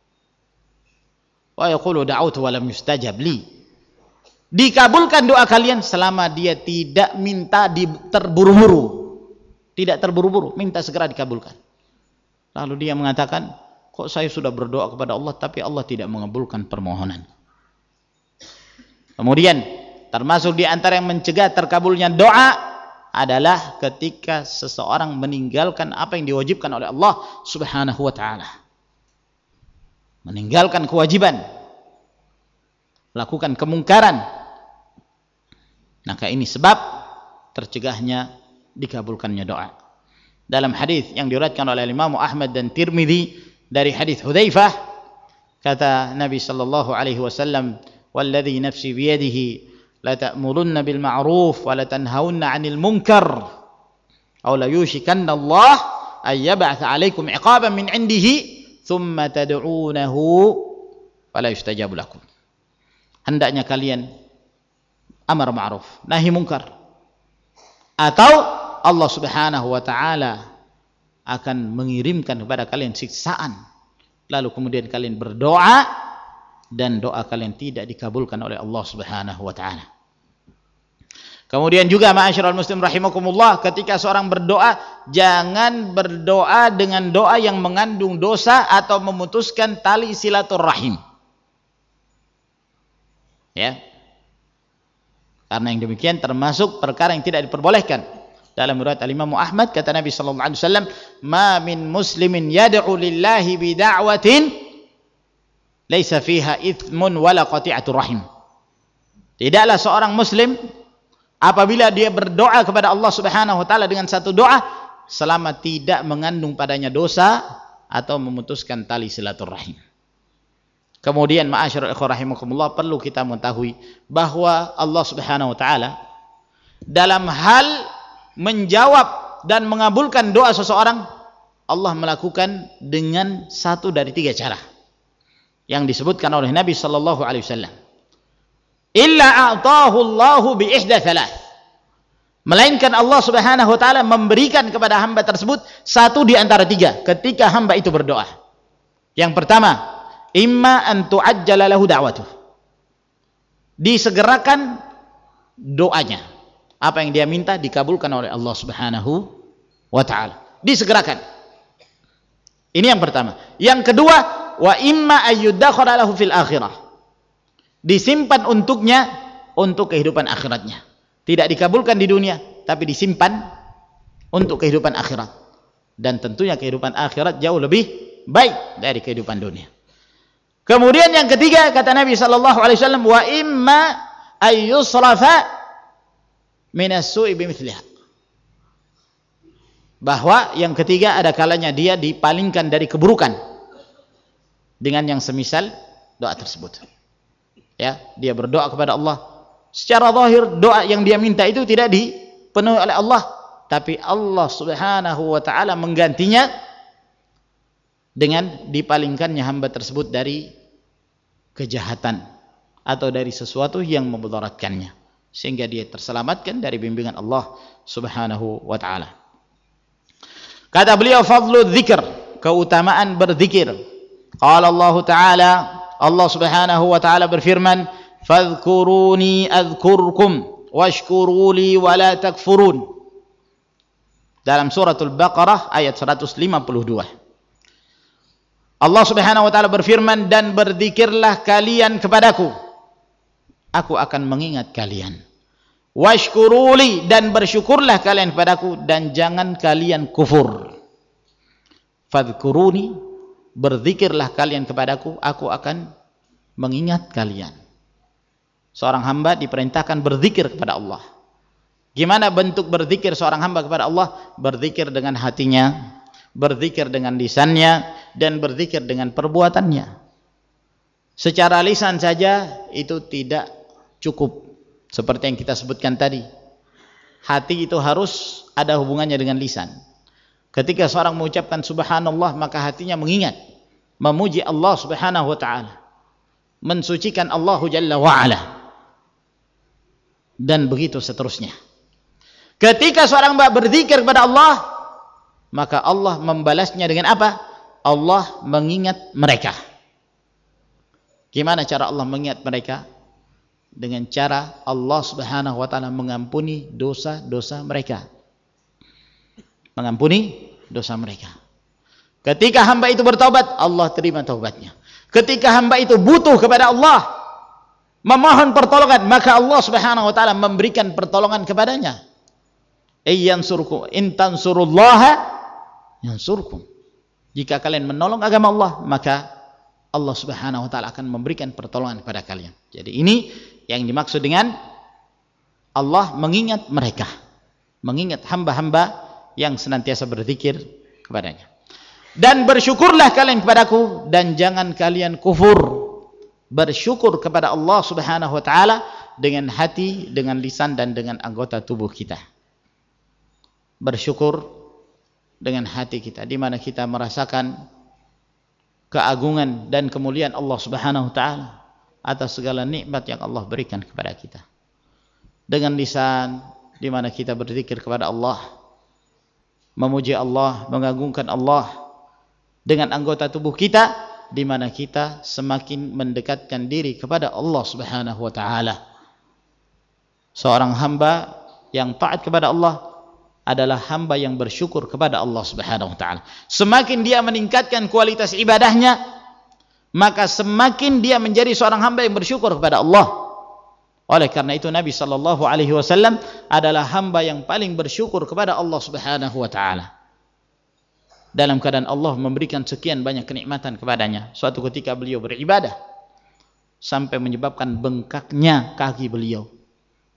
Wa yaqulu da'utu wa lam yustajab li. Dikabulkan doa kalian selama dia tidak minta di terburu-buru. Tidak terburu-buru, minta segera dikabulkan. Lalu dia mengatakan, kok saya sudah berdoa kepada Allah tapi Allah tidak mengabulkan permohonan. Kemudian termasuk di antara yang mencegah terkabulnya doa adalah ketika seseorang meninggalkan apa yang diwajibkan oleh Allah Subhanahu wa taala. Meninggalkan kewajiban, lakukan kemungkaran. Maka ini sebab tercegahnya dikabulkannya doa. Dalam hadis yang diriwayatkan oleh Imam Ahmad dan Tirmidzi dari hadis Hudzaifah, kata Nabi sallallahu alaihi wasallam, "Walladzi nafsi biyadihi la ta'murunna bil ma'ruf wa la tanhaunna 'anil munkar aw la yushikanna Allah ay yab'atha 'alaikum 'iqaban min 'indihi thumma tad'uunahu wa la yustajabu lakum." Hendaknya kalian amar ma'ruf, nahi munkar, atau Allah Subhanahu wa taala akan mengirimkan kepada kalian siksaan, lalu kemudian kalian berdoa dan doa kalian tidak dikabulkan oleh Allah Subhanahu wa taala. Kemudian juga ma'asyiral muslim rahimakumullah, ketika seorang berdoa, jangan berdoa dengan doa yang mengandung dosa atau memutuskan tali silaturahim. Ya. Karena yang demikian termasuk perkara yang tidak diperbolehkan. Dalam riwayat Al-Imam Ahmad kata Nabi sallallahu alaihi wasallam, "Ma min muslimin yad'u lillahi bi da'watin laisa fiha ithmun wala qati'atur rahim." Tidaklah seorang muslim apabila dia berdoa kepada Allah Subhanahu wa taala dengan satu doa selama tidak mengandung padanya dosa atau memutuskan tali silaturahim. Kemudian ma'asyiral ikhwah rahimakumullah, perlu kita mengetahui bahwa Allah Subhanahu wa taala dalam hal menjawab dan mengabulkan doa seseorang, Allah melakukan dengan satu dari tiga cara yang disebutkan oleh Nabi sallallahu alaihi wasallam. Illa a'tahu Allahu bi ihda thalath. Melainkan Allah Subhanahu wa taala memberikan kepada hamba tersebut satu di antara tiga ketika hamba itu berdoa. Yang pertama, imma an tu'ajjala lahu da'watuh. Disegerakan doanya. Apa yang dia minta dikabulkan oleh Allah Subhanahu wa taala. Disegerakan. Ini yang pertama. Yang kedua, wa imma ayyudakhara lahu fil akhirah. Disimpan untuknya untuk kehidupan akhiratnya. Tidak dikabulkan di dunia, tapi disimpan untuk kehidupan akhirat. Dan tentunya kehidupan akhirat jauh lebih baik dari kehidupan dunia. Kemudian yang ketiga, kata Nabi sallallahu alaihi wasallam, wa imma ayyusrafa minas su'i bimithliha. Bahwa yang ketiga ada kalanya dia dipalingkan dari keburukan dengan yang semisal doa tersebut. Ya, dia berdoa kepada Allah. Secara zahir doa yang dia minta itu tidak dipenuhi oleh Allah, tapi Allah Subhanahu wa taala menggantinya dengan dipalingkannya hamba tersebut dari kejahatan atau dari sesuatu yang memudaratkannya, sehingga dia terselamatkan dari bimbingan Allah Subhanahu wa taala. Kata beliau, fadlu dzikr, keutamaan berzikir. Qala Allah taala, Allah Subhanahu wa taala berfirman, fadhkuruni adhkurkum washkuruli wala takfurun. Dalam suratul Baqarah ayat seratus lima puluh dua. Allah Subhanahu wa taala berfirman, dan berzikirlah kalian kepadaku, aku akan mengingat kalian. Washkuruli, dan bersyukurlah kalian kepadaku, dan jangan kalian kufur. Fadhkuruni, berzikirlah kalian kepadaku, aku akan mengingat kalian. Seorang hamba diperintahkan berzikir kepada Allah. Gimana bentuk berzikir seorang hamba kepada Allah? Berzikir dengan hatinya, berzikir dengan lisannya, dan berzikir dengan perbuatannya. Secara lisan saja itu tidak cukup. Seperti yang kita sebutkan tadi, hati itu harus ada hubungannya dengan lisan. Ketika seorang mengucapkan subhanallah, maka hatinya mengingat, memuji Allah Subhanahu wa taala, mensucikan Allah Jalla wa ala, dan begitu seterusnya. Ketika seorang hamba berzikir kepada Allah, maka Allah membalasnya dengan apa? Allah mengingat mereka. Gimana cara Allah mengingat mereka? Dengan cara Allah Subhanahu wa taala mengampuni dosa-dosa mereka. Mengampuni dosa mereka. Ketika hamba itu bertaubat, Allah terima taubatnya. Ketika hamba itu butuh kepada Allah, memohon pertolongan, maka Allah Subhanahu wa taala memberikan pertolongan kepadanya. Ayyansurkum in tansurullaha yansurkum. Jika kalian menolong agama Allah, maka Allah Subhanahu wa taala akan memberikan pertolongan kepada kalian. Jadi ini yang dimaksud dengan Allah mengingat mereka, mengingat hamba-hamba yang senantiasa berzikir kepadanya. Dan bersyukurlah kalian kepadaku, dan jangan kalian kufur. Bersyukur kepada Allah Subhanahu wa taala dengan hati, dengan lisan, dan dengan anggota tubuh kita. Bersyukur dengan hati kita, di mana kita merasakan keagungan dan kemuliaan Allah Subhanahu wa taala atas segala nikmat yang Allah berikan kepada kita. Dengan lisan, di mana kita berzikir kepada Allah, memuji Allah, mengagungkan Allah. Dengan anggota tubuh kita, di mana kita semakin mendekatkan diri kepada Allah Subhanahu wa taala. Seorang hamba yang taat kepada Allah adalah hamba yang bersyukur kepada Allah Subhanahu wa taala. Semakin dia meningkatkan kualitas ibadahnya, maka semakin dia menjadi seorang hamba yang bersyukur kepada Allah. Oleh karena itu Nabi sallallahu alaihi wasallam adalah hamba yang paling bersyukur kepada Allah Subhanahu wa taala. Dalam keadaan Allah memberikan sekian banyak kenikmatan kepadanya, suatu ketika beliau beribadah sampai menyebabkan bengkaknya kaki beliau,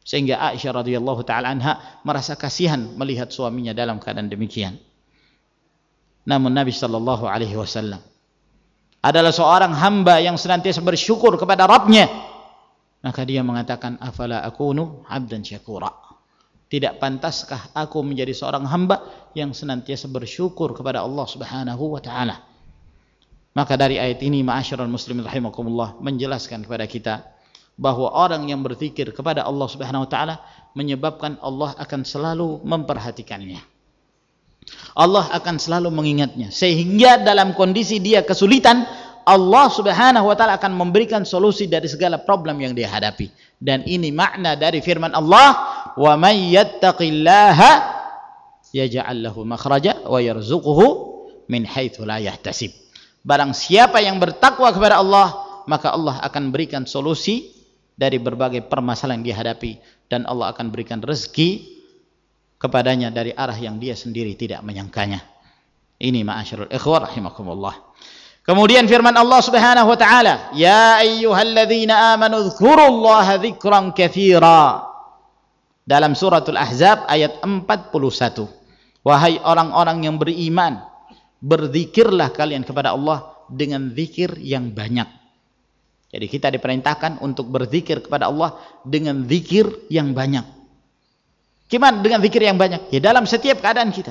Sehingga Aisyah radhiyallahu taala anha merasa kasihan melihat suaminya dalam keadaan demikian. Namun Nabi sallallahu alaihi wasallam adalah seorang hamba yang senantiasa bersyukur kepada Rabbnya. Maka dia mengatakan, afala akunu abdan syakura. Tidak pantaskah aku menjadi seorang hamba yang senantiasa bersyukur kepada Allah Subhanahu wa taala. Maka dari ayat ini ma'asyiral muslimin rahimakumullah menjelaskan kepada kita bahwa orang yang berzikir kepada Allah Subhanahu wa taala menyebabkan Allah akan selalu memperhatikannya. Allah akan selalu mengingatnya, sehingga dalam kondisi dia kesulitan, Allah Subhanahu wa taala akan memberikan solusi dari segala problem yang dia hadapi. Dan ini makna dari firman Allah, wa may yattaqillaha yaj'al lahu makhraja wa yarzuquhu min haitsu la yahtasib. Barang siapa yang bertakwa kepada Allah, maka Allah akan berikan solusi dari berbagai permasalahan yang dihadapi, dan Allah akan berikan rezeki kepadanya dari arah yang dia sendiri tidak menyangkanya. Ini ma'asyiral ikhwah rahimakumullah. Kemudian firman Allah Subhanahu wa taala, ya ayyuhalladzina amanu dzkurullaha dzikran katsira. Dalam suratul Ahzab ayat empat puluh satu. Wahai orang-orang yang beriman, berzikirlah kalian kepada Allah dengan zikir yang banyak. Jadi kita diperintahkan untuk berzikir kepada Allah dengan zikir yang banyak. Gimana dengan zikir yang banyak? Ya dalam setiap keadaan kita.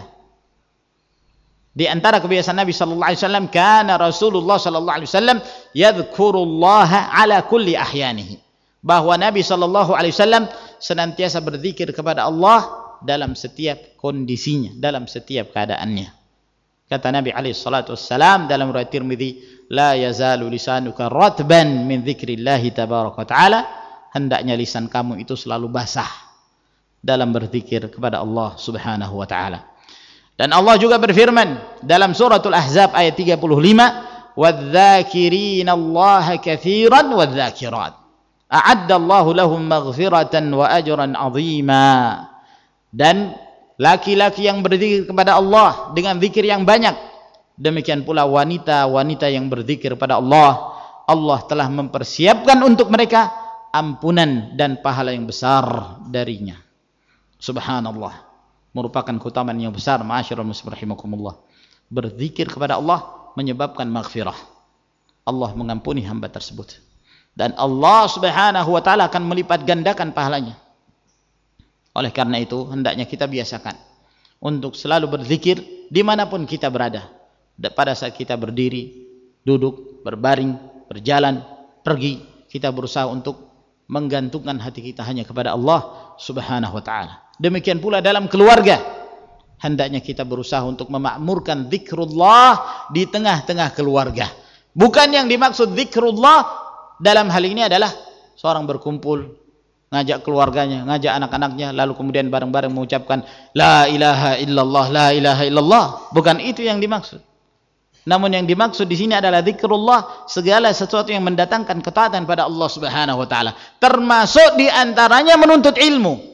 Di antara kebiasaan Nabi sallallahu alaihi wasallam, kana Rasulullah sallallahu alaihi wasallam yadhkurullaha ala kulli ahyanihi. Bahwa Nabi sallallahu alaihi wasallam senantiasa berzikir kepada Allah dalam setiap kondisinya, dalam setiap keadaannya. Kata Nabi alaihi salatu wassalam dalam riwayat Tirmidzi, la yazalu lisanuka ratban min dzikrillah tabaraka taala. Hendaknya lisan kamu itu selalu basah dalam berzikir kepada Allah Subhanahu wa taala. Dan Allah juga berfirman dalam suratul Ahzab ayat tiga puluh lima, wadz-dzakirina Allaha katsiran wadz-dzakirat a'adda Allahu lahum maghfiratan wa ajran 'azima. Dan laki-laki yang berzikir kepada Allah dengan zikir yang banyak, demikian pula wanita-wanita yang berzikir kepada Allah, Allah telah mempersiapkan untuk mereka ampunan dan pahala yang besar darinya. Subhanallah, merupakan keutamaan yang besar. Ma'asyiral muslimin rahimakumullah, berzikir kepada Allah menyebabkan maghfirah. Allah mengampuni hamba tersebut, dan Allah Subhanahu wa taala akan melipat gandakan pahalanya. Oleh karena itu hendaknya kita biasakan untuk selalu berzikir dimanapun kita berada. Pada saat kita berdiri, duduk, berbaring, berjalan, pergi, kita berusaha untuk menggantungkan hati kita hanya kepada Allah Subhanahu wa taala. Demikian pula dalam keluarga, hendaknya kita berusaha untuk memakmurkan zikrullah di tengah-tengah keluarga. Bukan yang dimaksud zikrullah dalam hal ini adalah seorang berkumpul, ngajak keluarganya, ngajak anak-anaknya, lalu kemudian bareng-bareng mengucapkan la ilaha illallah, la ilaha illallah. Bukan itu yang dimaksud. Namun yang dimaksud di sini adalah zikrullah, segala sesuatu yang mendatangkan ketaatan pada Allah Subhanahu wa taala. Termasuk di antaranya menuntut ilmu.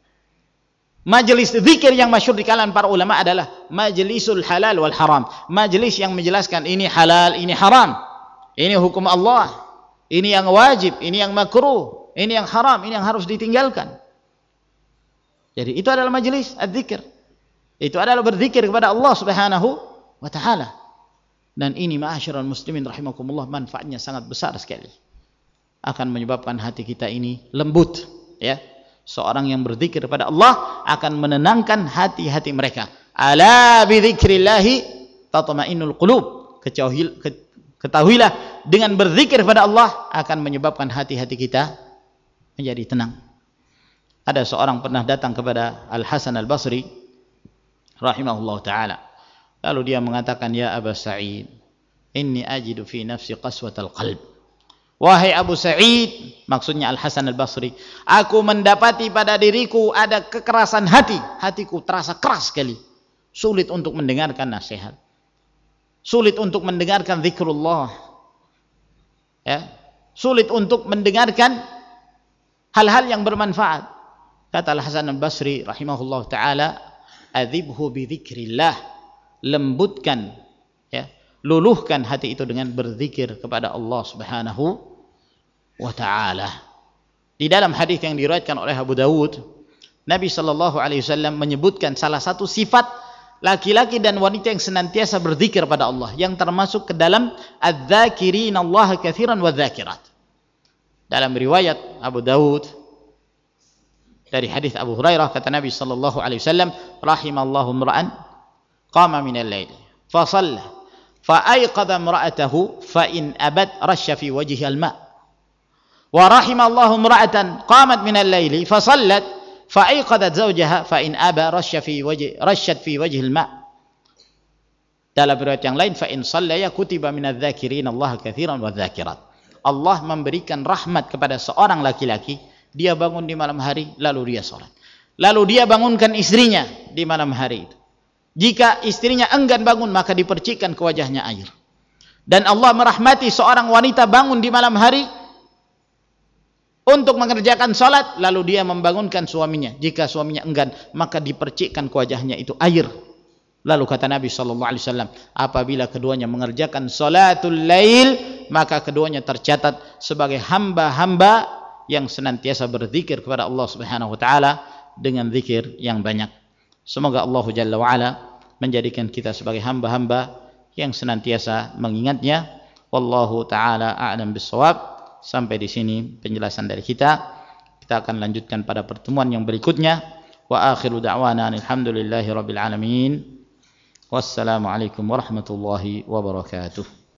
Majelis zikir yang masyhur di kalangan para ulama adalah majlisul halal wal haram. Majelis yang menjelaskan ini halal, ini haram. Ini hukum Allah. Ini yang wajib, ini yang makruh, ini yang haram, ini yang harus ditinggalkan. Jadi itu adalah majelis az-zikir. Itu adalah berzikir kepada Allah Subhanahu wa taala. Dan ini ma'asyiral muslimin rahimakumullah, manfaatnya sangat besar sekali. Akan menyebabkan hati kita ini lembut, ya. Seorang yang berzikir kepada Allah akan menenangkan hati-hati mereka. Ala bi dzikrillahi tatma'innul qulub. Ketahuilah dengan berzikir kepada Allah akan menyebabkan hati-hati kita menjadi tenang. Ada seorang pernah datang kepada Al Hasan Al Basri rahimahullah taala. Lalu dia mengatakan, ya Aba Sa'id, inni ajidu fi nafsi qaswatal qalb. Wahai Abu Sa'id, maksudnya Al Hasan Al Basri, aku mendapati pada diriku ada kekerasan hati. Hatiku terasa keras sekali, sulit untuk mendengarkan nasihat, sulit untuk mendengarkan zikrullah, ya, sulit untuk mendengarkan hal-hal yang bermanfaat. Kata Al Hasan Al Basri rahimahullah taala, adzibhu bi dzikrillah, lembutkan, ya, luluhkan hati itu dengan berzikir kepada Allah Subhanahu wa ta'ala. Di dalam hadis yang diriwayatkan oleh Abu Dawud, Nabi sallallahu alaihi wasallam menyebutkan salah satu sifat laki-laki dan wanita yang senantiasa berzikir pada Allah, yang termasuk ke dalam adz-dzakirina Allah katsiran wadz-dzakirat. Dalam riwayat Abu Dawud dari hadis Abu Hurairah, kata Nabi sallallahu alaihi wasallam, rahimallahu imra'an qama minal lail fa shalla fa ayqadha imra'atahu fa in abad rasya fi wajhiha al-ma' wa rahimallahu imra'atan qamat minal laili fa sallat fa ayqadat zawjaha fa in aba rasya fi wajhi rasyat fi wajhi al-ma'. Dalam riwayat yang lain, fa in shallaya kutiba minadz-dzakirin Allah katsiran wadz-dzakirat. Allah memberikan rahmat kepada seorang laki-laki, dia bangun di malam hari lalu dia salat, lalu dia bangunkan istrinya di malam hari itu. Jika istrinya enggan bangun, maka dipercikkan ke wajahnya air. Dan Allah merahmati seorang wanita bangun di malam hari untuk mengerjakan salat, lalu dia membangunkan suaminya. Jika suaminya enggan, maka dipercikkan ke wajahnya itu air. Lalu kata Nabi sallallahu alaihi wasallam, apabila keduanya mengerjakan salatul lail, maka keduanya tercatat sebagai hamba-hamba yang senantiasa berzikir kepada Allah Subhanahu wa taala dengan zikir yang banyak. Semoga Allah Jalla wa Ala menjadikan kita sebagai hamba-hamba yang senantiasa mengingatnya. Wallahu taala a'lam bissawab. Sampai di sini penjelasan dari kita. Kita akan lanjutkan pada pertemuan yang berikutnya. Wa akhiru da'wana alhamdulillahi rabbil alamin. Wassalamualaikum warahmatullahi wabarakatuh.